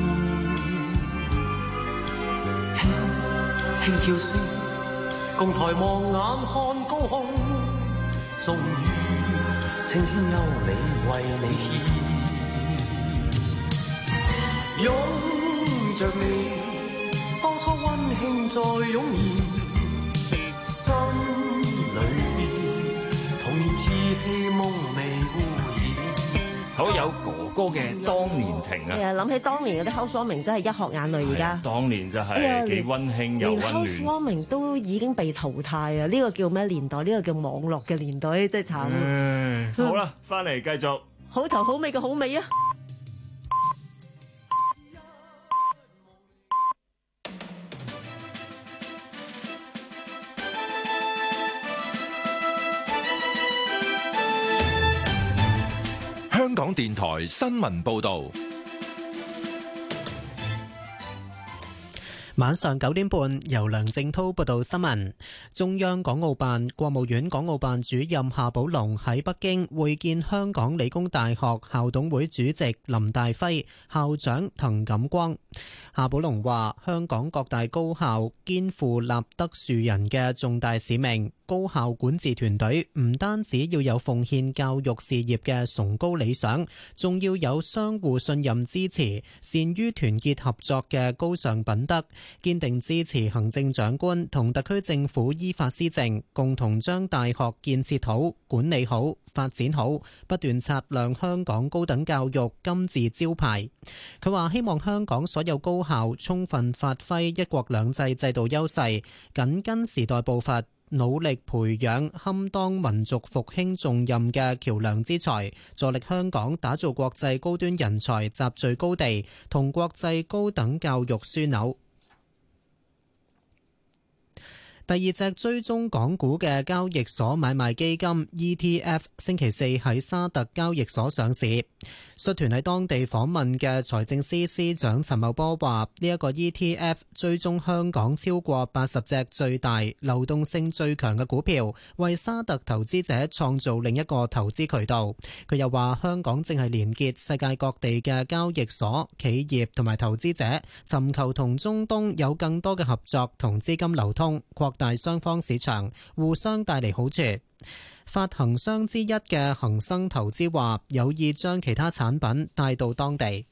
現，輕輕叫聲共抬望眼看高空，終於青天優美為你獻，擁着你當初溫馨再湧現，心好有哥哥嘅當年情啊！ 係啊，諗起當年嗰啲 housewarming 真係一學眼淚而家。 當年就係幾溫馨又溫暖。連 housewarming 都已經被淘汰啊！呢個叫咩年代？呢個叫網絡嘅年代，真係慘。 嗯，好啦，翻嚟繼續。 好頭好尾嘅好味啊！ 香港電台新聞報道。 晚上九點半，由梁正滔報道新聞。中央港澳辦、國務院港澳辦主任夏寶龍喺北京會見香港理工大學校董會主席林大輝、校長滕錦光。夏寶龍話：香港各大高校肩負立德樹人嘅重大使命。高校管治團隊唔單止要有奉獻教育事業嘅崇高理想，仲要有相互信任支持、善於團結合作嘅高尚品德，堅定支持行政長官同特區政府依法施政，共同將大學建設好、管理好、發展好，不斷擦亮香港高等教育金字招牌。佢話希望香港所有高校充分發揮一國兩制制度優勢，緊跟時代步伐，努力培養堪當民族復興重任嘅橋樑之才，助力香港打造國際高端人才集聚高地同國際高等教育樞紐。第二隻追蹤港股嘅交易所買賣基金 E T F 星期四喺沙特交易所上市。率團喺當地訪問嘅財政司司長陳茂波話：呢一個 E T F 追蹤香港超過八十隻最大、流動性最強嘅股票，為沙特投資者創造另一個投資渠道。佢又話：香港正係連結世界各地嘅交易所、企業同埋投資者，尋求同中東有更多嘅合作同資金流通，擴大雙方市場，互相帶嚟好處。發行商之一嘅恒生投資話，有意將其他產品帶到當地。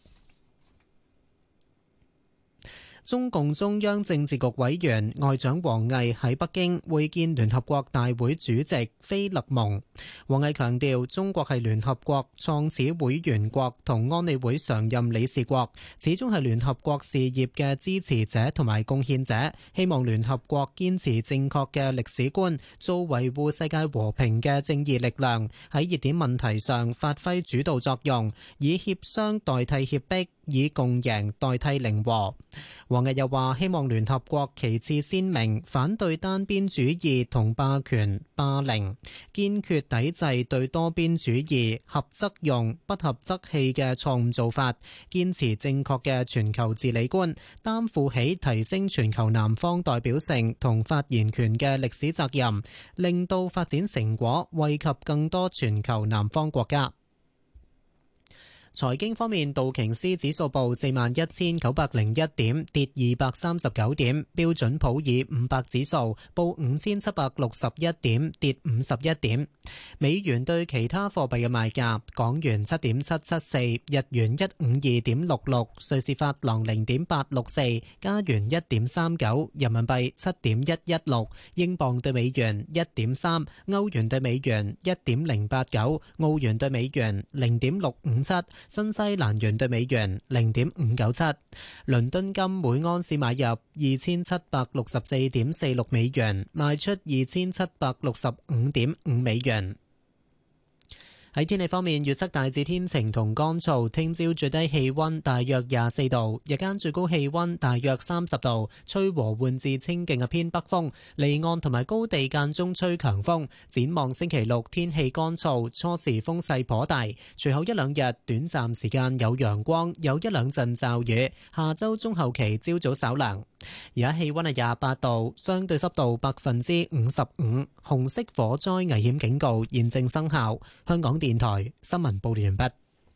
中共中央政治局委員外長王毅喺北京會見聯合國大會主席菲勒蒙。王毅強調，中國係聯合國創始會員國同安理會常任理事國，始終係聯合國事業嘅支持者同埋貢獻者。希望聯合國堅持正確嘅歷史觀，做維護世界和平嘅正義力量，喺熱點問題上發揮主導作用，以協商代替脅迫，以共贏代替零和。王毅又話：希望聯合國旗幟鮮明，反對單邊主義同霸權霸凌，堅決抵制對多邊主義合則用、不合則棄嘅錯誤做法，堅持正確嘅全球治理觀，擔負起提升全球南方代表性同發言權嘅歷史責任，令到發展成果惠及更多全球南方國家。財經方面，道瓊斯指數報四萬一千九百零一點，跌二百三十九點；標準普爾五百指數報五千七百六十一點，跌五十一點。美元對其他貨幣嘅賣價：港元七點七七四，日元一五二點六六，瑞士法郎零點八六四，加元一點三九，人民幣七點一一六，英鎊對美元一點三，歐元對美元一點零八九，澳元對美元零點六五七。新西蘭元對美元零點五九七，倫敦金每盎司買入二千七百六十四點四六美元，賣出二千七百六十五點五美元。喺天氣方面，預測大致天晴同乾燥，聽朝最低氣溫大約廿四度，日間最高氣溫大約三十度，吹和緩至清勁嘅偏北風，離岸同埋高地間中吹強風。展望星期六天氣乾燥，初時風勢頗大，隨後一兩日短暫時間有陽光，有一兩陣驟雨。下周中後期朝早稍涼。而家氣溫係廿八度，相對濕度百分之五十五，紅色火災危險警告現正生效。香港電台新聞報道完畢。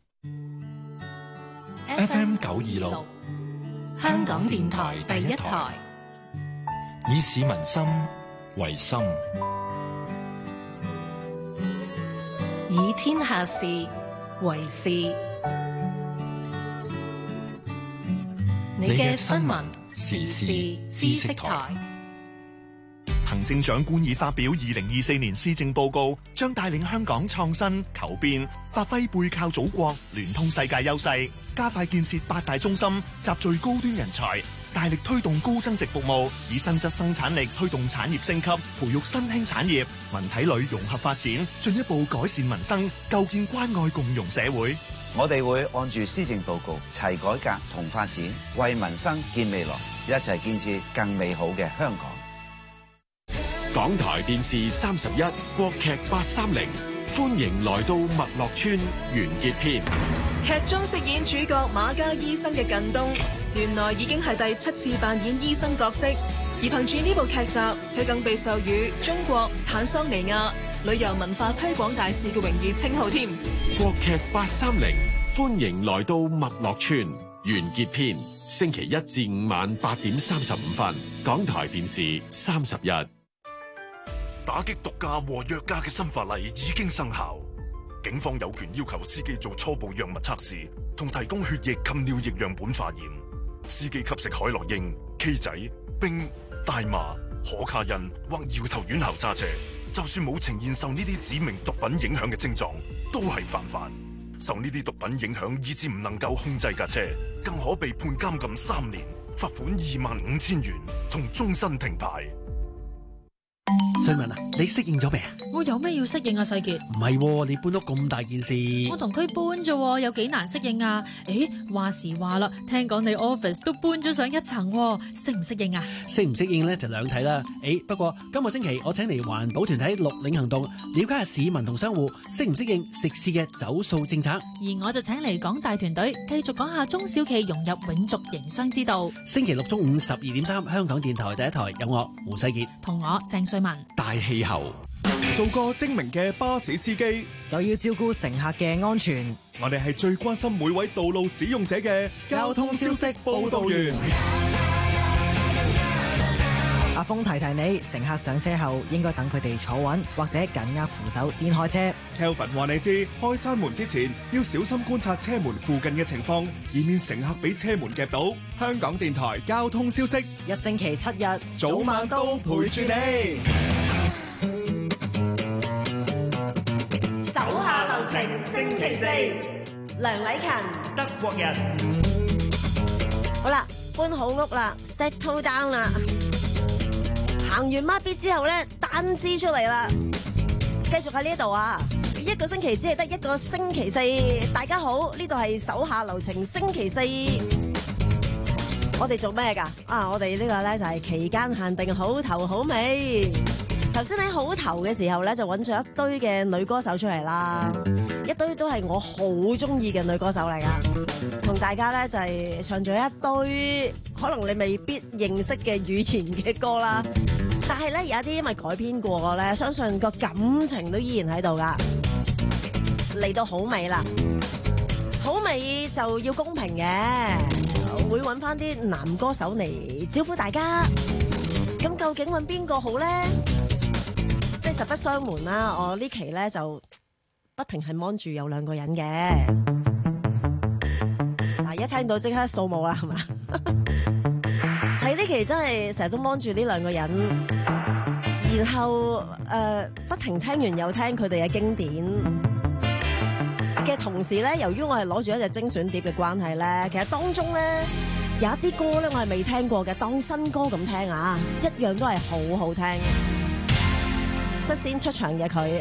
F M 九二六， 香港電台第一台， 以市民心為心， 以天下事為事。你嘅新聞時事知識台。 行政長官已發表二零二四年施政報告，將帶領香港創新求變，發揮背靠祖國、聯通世界優勢，加快建設八大中心，集聚高端人才，大力推動高增值服務，以新質生產力推動產業升級，培育新興產業，文體旅融合發展，進一步改善民生，構建關愛共融社會。 我哋會按住施政報告，齊改革同發展，為民生建未來，一齊建設更美好嘅香港。 港台電視三十一，國劇八三零， 歡迎來到麥樂村完結篇。 劇中飾演主角馬家醫生嘅近東，原來已經係第七次扮演醫生角色，而憑住呢部劇集，佢更被授予中國坦桑尼亞旅遊文化推廣大使嘅榮譽稱號添。 國劇八三零，歡迎來到麥樂村完結篇，星期一至五晚八點三十五分，港台電視三十一。 打擊毒駕和藥駕嘅新法例已經生效，警方有權要求司機做初步藥物測試，同提供血液及尿液樣本化驗。司機吸食海洛因、K 仔、冰、大麻、可卡因或搖頭丸後揸車，就算冇呈現受呢啲指明毒品影響嘅症狀，都係犯法。受呢啲毒品影響以致唔能夠控制架車，更可被判監禁三年、罰款二萬五千元同終身停牌。 瑞文啊，你適應咗未啊？ 我有咩要適應啊，世傑？ 唔係，你搬屋咁大件事， 我同佢搬啫，有幾難適應啊？誒，話時話啦，聽講你 office 都搬咗上一層，適唔適應啊？ 適唔適應咧就兩睇啦。誒，不過今個星期我請嚟環保團體綠領行動，了解下市民同商戶適唔適應食肆嘅走塑政策。 而我就請嚟港大團隊，繼續講下中小企融入永續營商之道。 星期六中午十二點三，香港電台第一台有我胡世傑同我鄭瑞文。 大氣候， 做個精明嘅巴士司機， 就要照顧乘客嘅安全。 我哋係最關心每位道路使用者嘅交通消息報道員。 阿峰提提你，乘客上車後應該等佢哋坐穩或者緊握扶手先開車。 Kelvin 話你知，開閂門之前要小心觀察車門附近嘅情況，以免乘客俾車門夾到。香港電台交通消息， 一星期七日早晚都陪住你。 手下留情，星期四， 梁禮勤， 德國人。 好啦，搬好屋啦 ，settle down 啦。行完孖咇之後咧，單支出嚟啦，繼續喺呢度啊！一個星期只係得一個星期四。大家好，呢度係手下留情星期四。我哋做咩噶？啊，我哋呢個咧就係期間限定好頭好尾。頭先喺好頭嘅時候咧，就揾咗一堆嘅女歌手出嚟啦，一堆都係我好中意嘅女歌手嚟噶，同大家咧就係唱咗一堆可能你未必認識嘅以前嘅歌啦。但係咧有一啲因為改編過嘅咧，相信個感情都依然喺度噶。嚟到好尾啦，好尾就要公平嘅，會揾翻啲男歌手嚟招呼大家。咁究竟揾邊個好咧？即係實不相瞞啦，我呢期咧就不停係 mon 住有兩個人嘅。嗱，一聽到即刻掃墓啦，係嘛？喺呢期真係成日都 mon 住呢兩個人，然後誒、呃、不停聽完又聽佢哋嘅經典嘅同時咧，由於我係攞住一隻精選碟嘅關係咧，其實當中咧有一啲歌咧我係未聽過嘅，當新歌咁聽啊，一樣都係好好聽。率先出場嘅佢，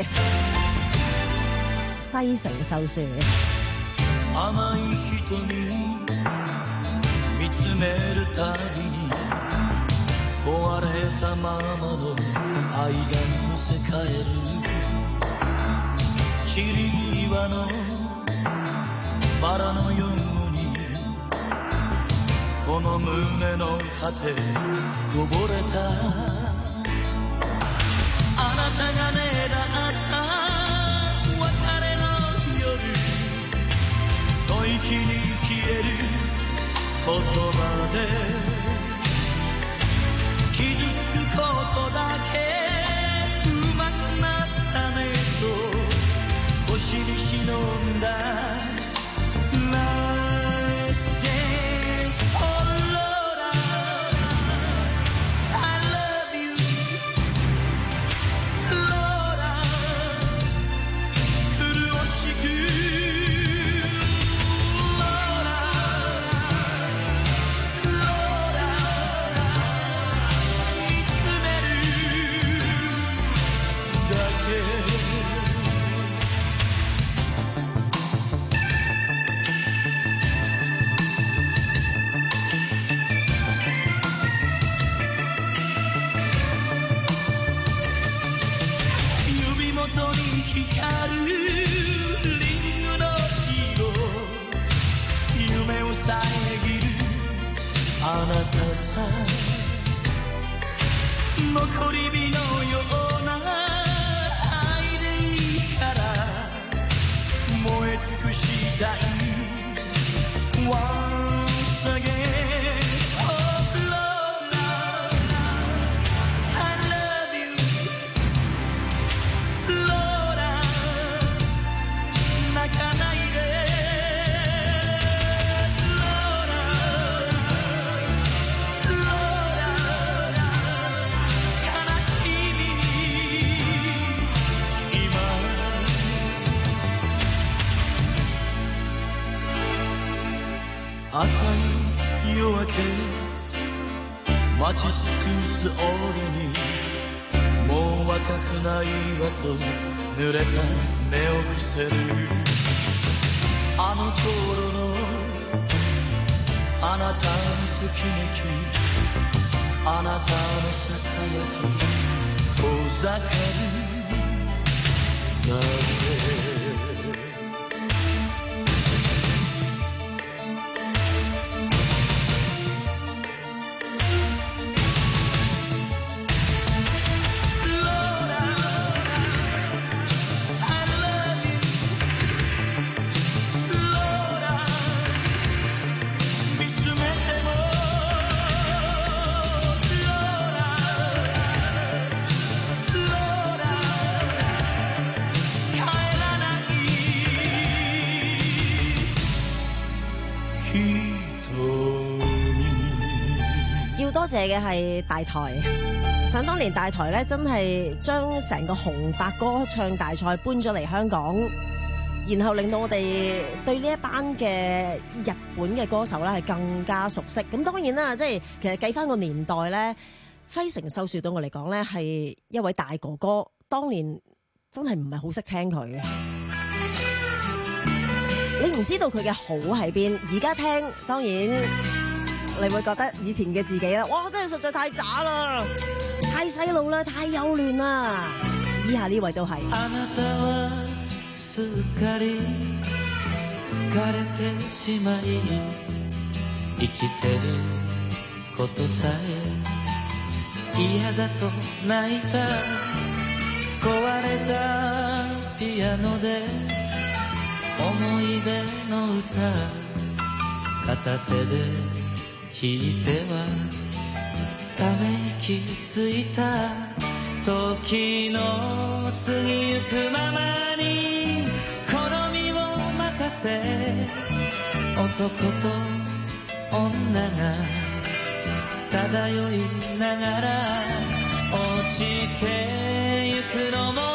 西城秀樹。 あなたが願った別れの夜吐息に消える言葉で傷つくことだけうまくなったねと星に忍んだ Last dance for Laura I love you Laura 苦しく Laura Laura 見つめるだけ指元に光るリングの色夢を遮るあなたさ残り火のような愛でいいから燃え尽くしたい Once again朝に夜明け待ち尽くす折にもう若くないわと濡れた目を伏せるあの頃のあなたのときめきあなたのささやき遠ざかるなんて多謝嘅係大台，想當年大台咧真係將成個紅白歌唱大賽搬咗嚟香港，然後令到我哋對呢一班嘅日本嘅歌手咧係更加熟悉。咁當然啦，即係其實計翻個年代咧，西城秀樹對我嚟講咧係一位大哥哥，當年真係唔係好識聽佢嘅。你唔知道佢嘅好喺邊，而家聽當然。 你會覺得以前嘅自己啦，哇！真係實在太渣啦，太細路啦，太幼嫩啦。以下呢位都係。 あなたはすっかり疲れてしまい生きてることさえ嫌だと泣いた壊れたピアノで思い出の歌片手で 弾いてはため息ついた時の過ぎゆくままに好みを任せ男と女が漂いながら落ちてゆくのも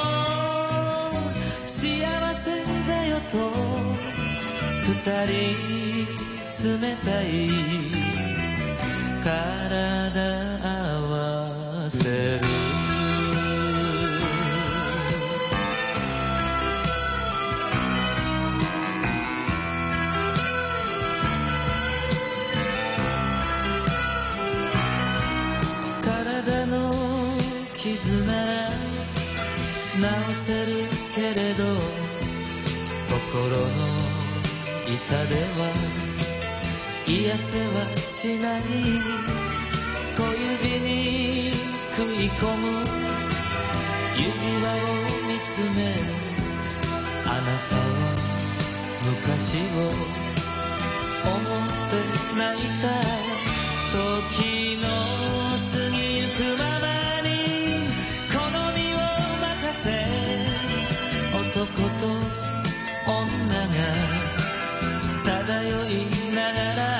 幸せだよと二人冷たい 体合わせる体の傷なら治せるけれど心の痛では 癒せはしない小指に食い込む指輪を見つめあなたは昔を思って泣いた時の過ぎゆくままに好みを任せ男と女が漂いながら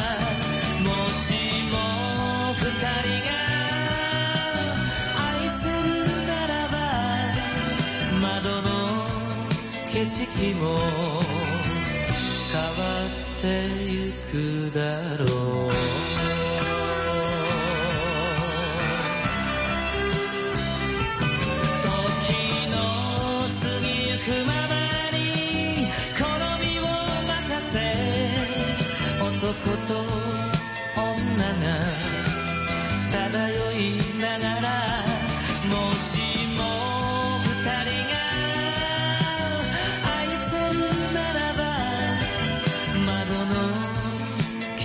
景色も変わってゆくだろう 漂いながらもしも二人が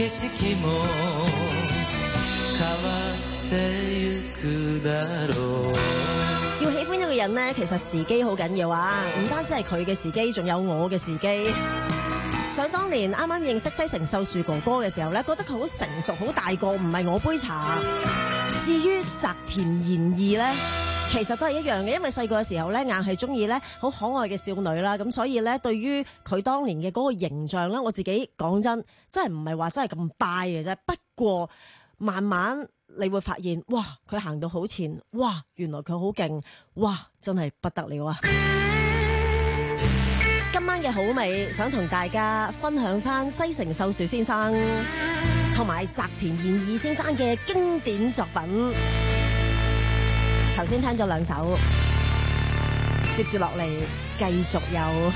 景色も変わってゆくだろう。 要喜歡一個人呢，其實時機好緊要啊！唔單止係佢嘅時機，仲有我嘅時機。想當年啱啱認識西城秀樹哥哥嘅時候咧，覺得佢好成熟、好大個，唔係我杯茶。至於澤田研二咧，其實都係一樣嘅，因為細個嘅時候咧，硬係中意咧好可愛嘅少女啦，咁所以咧對於佢當年嘅嗰個形象咧，我自己講真，真係唔係話真係咁拜嘅啫。不過慢慢你會發現，哇！佢行到好前，哇！原來佢好勁，哇！真係不得了啊！今晚嘅好味，想同大家分享翻西城秀樹先生同埋澤田研二先生嘅經典作品。頭先聽咗兩首，接住落嚟繼續有。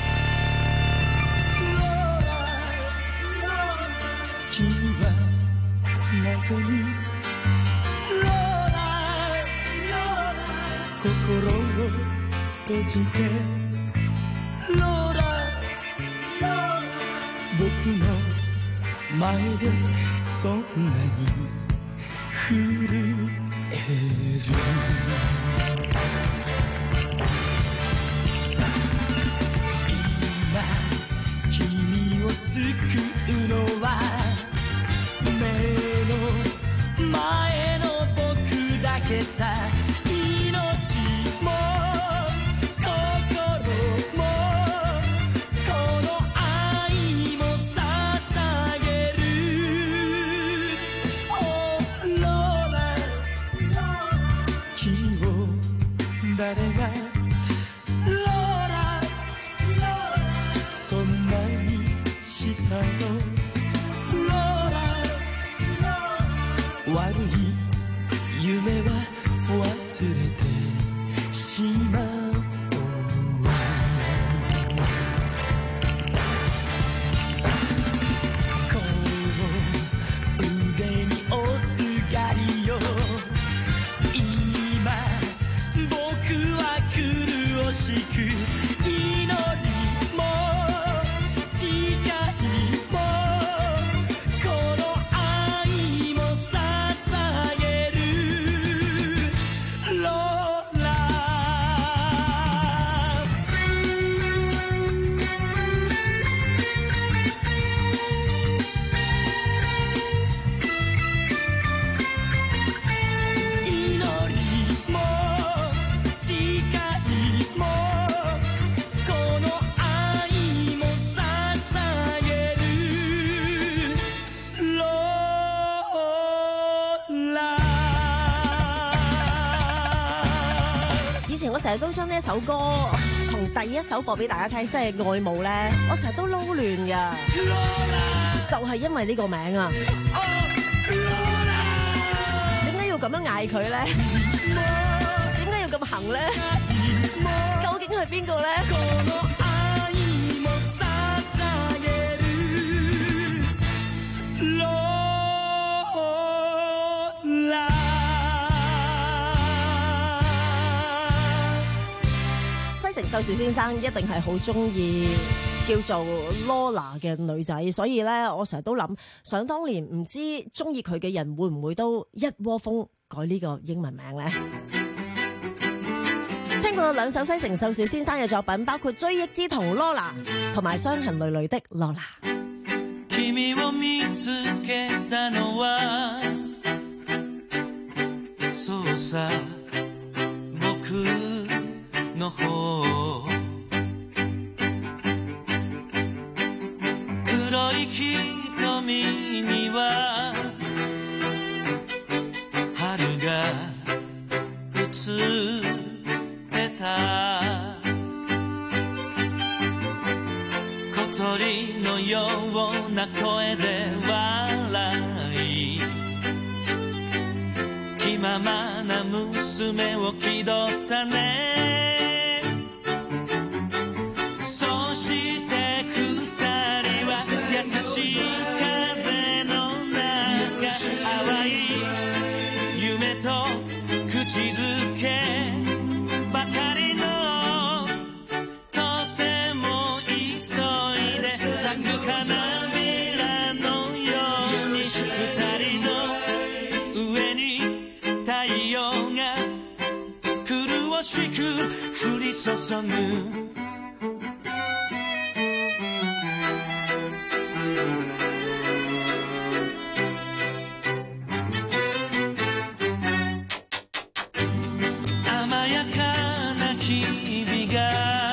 僕の前でそんなに震える今君を救うのは目の前の僕だけさ。命も心も誰がローラそんなにしたのローラ悪い夢は忘れてしまうこう腕に押すがりよ今僕は苦しく祈りも誓いもこの愛も捧げるローラ祈りも誓いもこの愛も捧げるローラ。 以前我成日都將呢一首歌同第一首播俾大家聽，即係《愛慕》咧，我成日都撈亂噶，就係因為呢個名啊！點解要咁樣嗌佢咧？點解要咁行咧？究竟係邊個咧？西城秀樹先生一定係好中意叫做 Lola 嘅女仔，所以咧我成日都諗，想當年唔知中意佢嘅人會唔會都一窩蜂改呢個英文名咧？聽過兩首西城秀樹先生嘅作品，包括《追憶之童》Lola 同埋《傷痕累累的 Lola》。 君を見つけたのはそうさ僕の方黒い瞳には春が映ってた小鳥のような声で笑い気ままな娘を気取ったねそして二人は優しい風の中淡い夢と口づけばかりのとても急いで咲く花びらのように注ぐ甘やかな日々が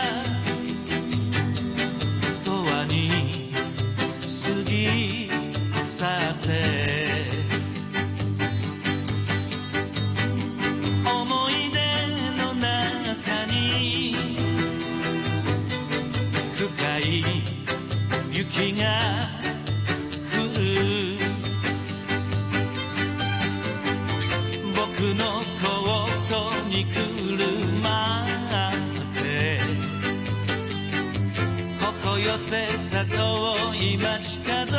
永遠に過ぎ去って思い出の中に深い雪が降る僕のコートにくるまって頬寄せた遠い街角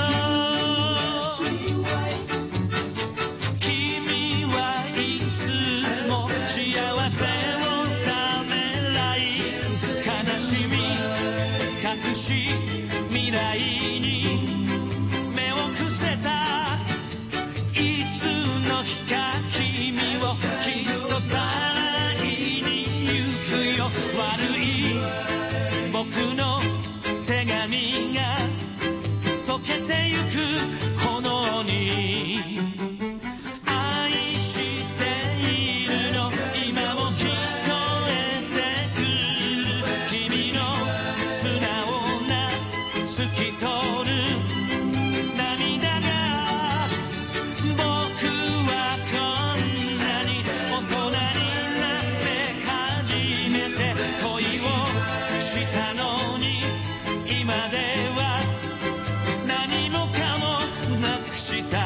君はいつも幸せをためらい悲しみ隠し未来に目を伏せたいつの日か君をきっとさらいに行くよ悪い僕の手紙が溶けてゆく炎に愛しているの今も聞こえてくる君の素直な透き通る涙が僕はこんなに大人になって初めて恋をしたのに今では何もかもなくした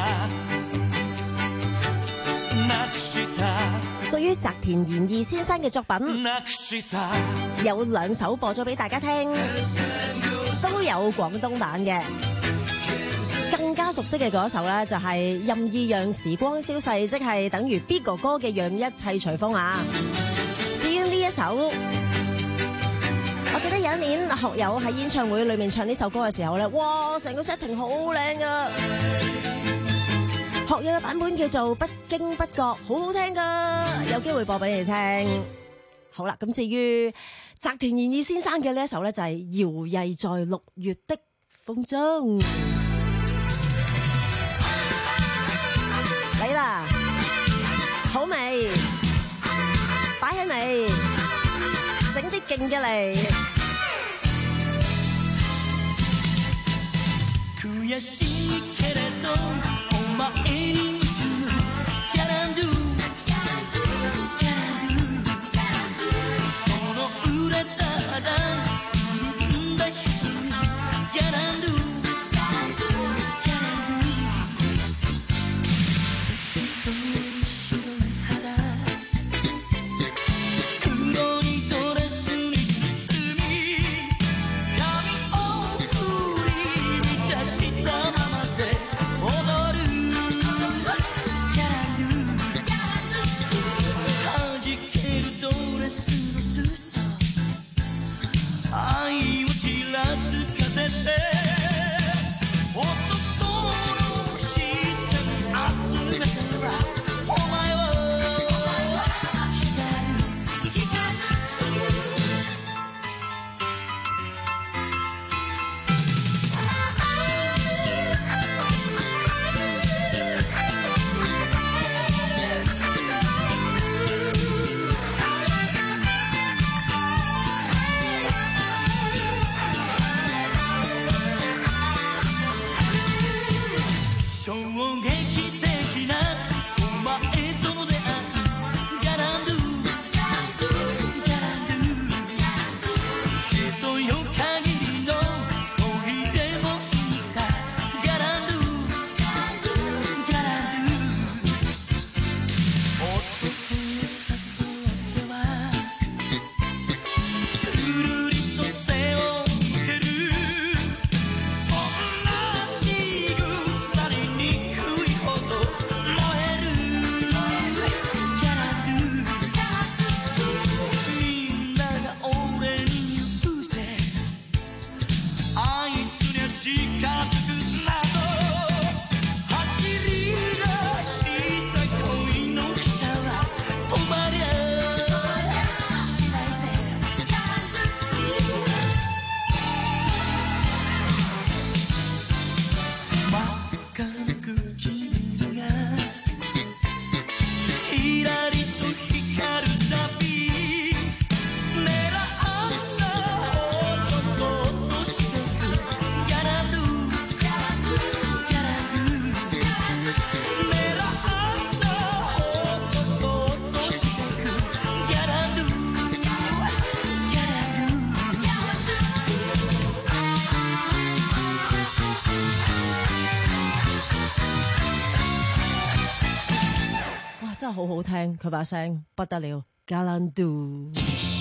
なくした屬於澤田研二先生嘅作品， なくした有兩首播咗俾大家聽，都有廣東版嘅。更加熟悉嘅嗰一首咧，就係任意讓時光消逝，即係等於 B 哥哥嘅讓一切隨風啊。至於呢一首，我記得有一年學友喺演唱會裏面唱呢首歌嘅時候咧，哇，成個 setting 好靚噶。學友嘅版本叫做不經不覺，好好聽噶，有機會播俾你聽。好啦，咁至於澤田研二先生嘅呢一首咧，就係搖曳在六月的風中。嚟啦，好未？擺起未？整啲勁嘅嚟。 悔しいけれどお前にいつもキャランドゥキャランドゥキャランドゥその裏ただんだ人キャランドゥキャランドゥキャランドゥ白い肌黒いドレスに包み髪を振り乱したままで踊る好好聽，佢把聲不得了 ，Galandu。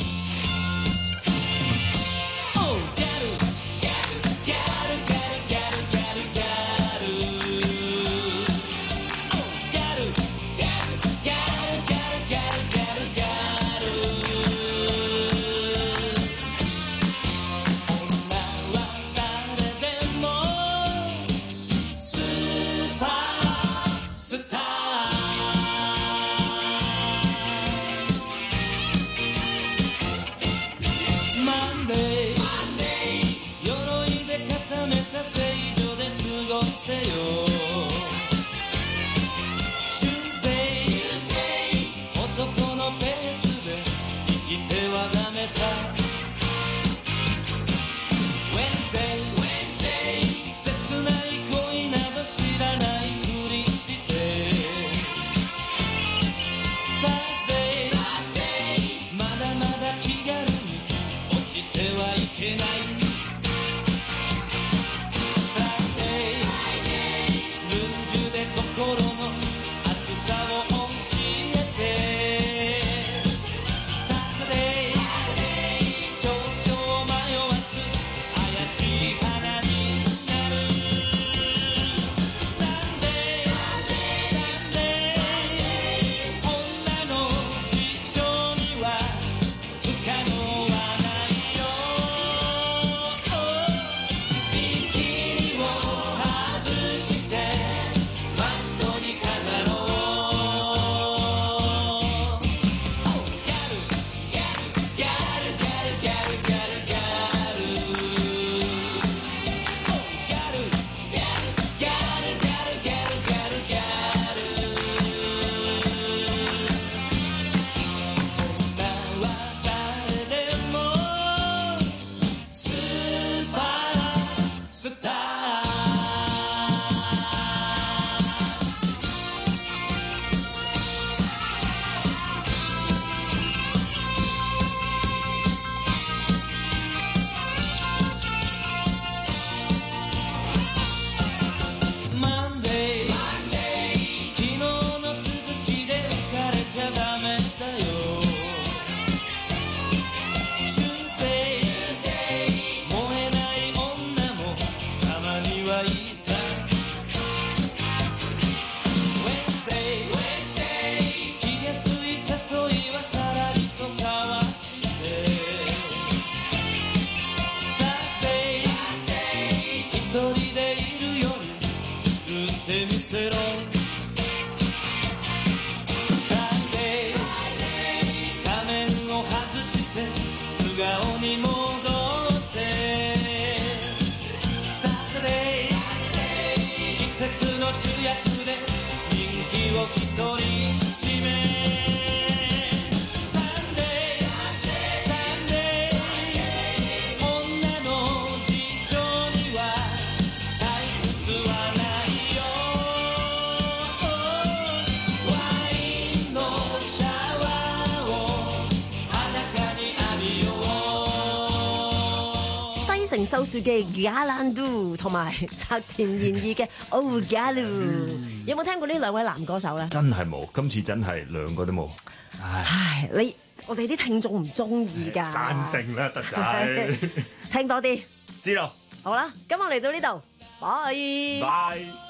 收樹嘅 Galandu 同埋澤田研二嘅 Oh Galu， 有冇聽過呢兩位男歌手咧？ 真係冇，今次真係兩個都冇。唉， 唉你我哋啲聽眾唔中意㗎。 生性啦，得仔。 聽多啲。 知道。 好啦，今日嚟到呢度，拜。 拜。